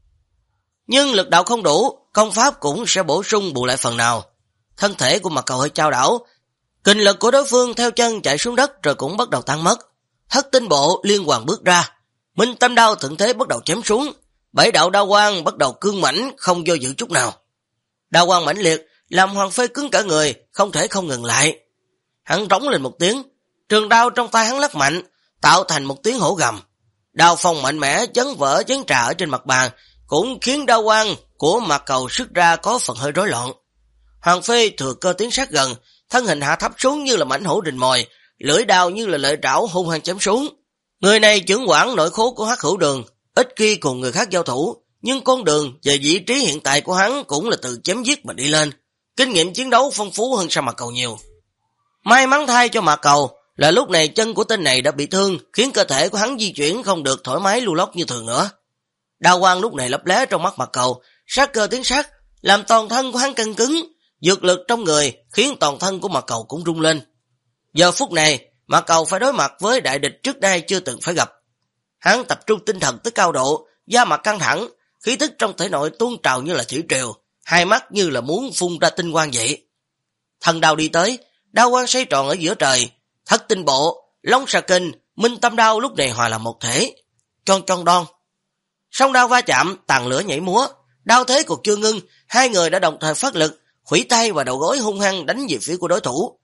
Nhưng lực đạo không đủ, công pháp cũng sẽ bổ sung bù lại phần nào. Thân thể của Mạc Cầu hơi chao đảo, kình lực của đối phương theo chân chạy xuống đất rồi cũng bắt đầu tăng mất. Thất tinh bộ liên hoàn bước ra, Minh Tâm đao thuận thế bắt đầu chém xuống, 7 đạo đao quang bắt đầu cương mãnh, không do dự chút nào. Đao quang mãnh liệt làm Hoàng Phê cứng cả người, không thể không ngừng lại. Hắn rống lên một tiếng, trường đao trong tay hắn lắc mạnh, tạo thành một tiếng hổ gầm. Đao phong mạnh mẽ chấn vỡ chén trà ở trên mặt bàn, cũng khiến đao quang của Mạc Cầu xuất ra có phần hơi rối loạn. Hoàng Phê thừa cơ tiến sát gần, thân hình hạ thấp xuống như là mãnh hổ rình mồi, lưỡi đao như là lợi trảo hung hăng chém xuống. Người này trưởng quản nội khố của Hắc Hữu Đường, ít khi cùng người khác giao thủ, nhưng con đường về vị trí hiện tại của hắn cũng là từ chém giết mà đi lên, kinh nghiệm chiến đấu phong phú hơn Sa Mạc Cầu nhiều. May mắn thay cho Mạc Cầu là lúc này chân của tên này đã bị thương, khiến cơ thể của hắn di chuyển không được thoải mái lưu loát như thường nữa. Đao quang lúc này lấp lé trong mắt Mạc Cầu, sát cơ tiến sát, làm toàn thân của hắn căng cứng, dược lực trong người khiến toàn thân của Mạc Cầu cũng rung lên. Giờ phút này, Mạc Cầu phải đối mặt với đại địch trước đây chưa từng phải gặp. Hắn tập trung tinh thần tới cao độ, da mặt căng thẳng, khí tức trong thể nội tuôn trào như là thủy triều, hai mắt như là muốn phun ra tinh quang vậy. Thần đao đi tới, đao quang xoay tròn ở giữa trời, thất tinh bộ, Long Xà Kình, Minh Tâm đao lúc này hòa làm một thể. Chon chon đon. Song đao va chạm, tàn lửa nhảy múa, đao thế còn chưa ngưng, hai người đã đồng thời phát lực, khuỷu tay và đầu gối hung hăng đánh về phía của đối thủ.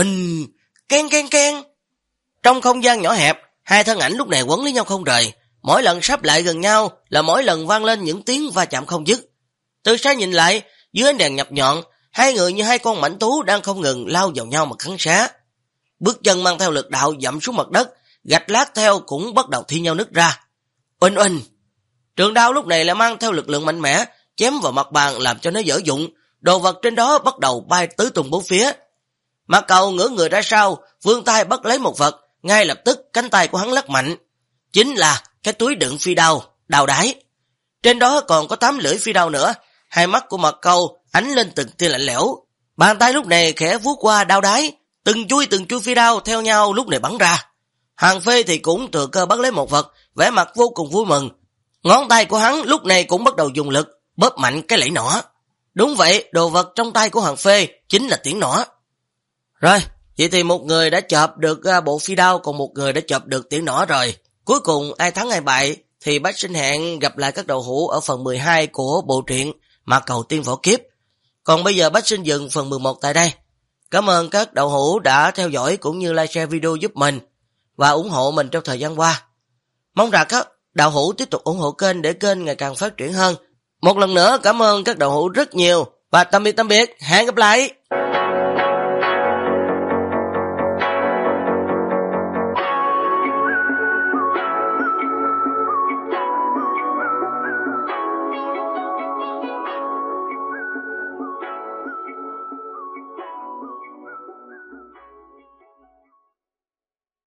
Ken ken ken. Trong không gian nhỏ hẹp, hai thân ảnh lúc này quấn lấy nhau không rời, mỗi lần sắp lại gần nhau là mỗi lần vang lên những tiếng va chạm không dứt. Từ xa nhìn lại, dưới ánh đèn nhập nhọn, hai người như hai con mãnh thú đang không ngừng lao vào nhau mà kháng xá. Bước chân mang theo lực đạo dậm xuống mặt đất, gạch lát theo cũng bắt đầu thi nhau nứt ra. Oanh oanh. Trường đao lúc này lại mang theo lực lượng mạnh mẽ, chém vào mặt bàn làm cho nó dở dụng, đồ vật trên đó bắt đầu bay tứ tung bốn phía. Mạc Cầu ngửa người ra sau, vươn tay bắt lấy một vật, ngay lập tức cánh tay của hắn lắc mạnh. Chính là cái túi đựng phi đao, đao đái. Trên đó còn có 8 lưỡi phi đao nữa, hai mắt của Mạc Cầu ánh lên từng tia lạnh lẽo. Bàn tay lúc này khẽ vuốt qua đao đái, từng chui phi đao theo nhau lúc này bắn ra. Hoàng Phê thì cũng thừa cơ bắt lấy một vật, vẻ mặt vô cùng vui mừng. Ngón tay của hắn lúc này cũng bắt đầu dùng lực, bóp mạnh cái lẫy nỏ. Đúng vậy, đồ vật trong tay của Hoàng Phê chính là tiễn nỏ. Rồi, vậy thì một người đã chộp được bộ phi đao, còn một người đã chộp được tiễn nỏ rồi. Cuối cùng ai thắng ai bại thì Bách Sinh hẹn gặp lại các đầu hữu ở phần 12 của bộ truyện Mạc Cầu Tiên Võ Kiếp. Còn bây giờ Bách Sinh dừng phần 11 tại đây. Cảm ơn các đầu hữu đã theo dõi cũng như like share video giúp mình và ủng hộ mình trong thời gian qua. Mong rằng các đạo hữu tiếp tục ủng hộ kênh để kênh ngày càng phát triển hơn. Một lần nữa cảm ơn các đạo hữu rất nhiều và tạm biệt, hẹn gặp lại.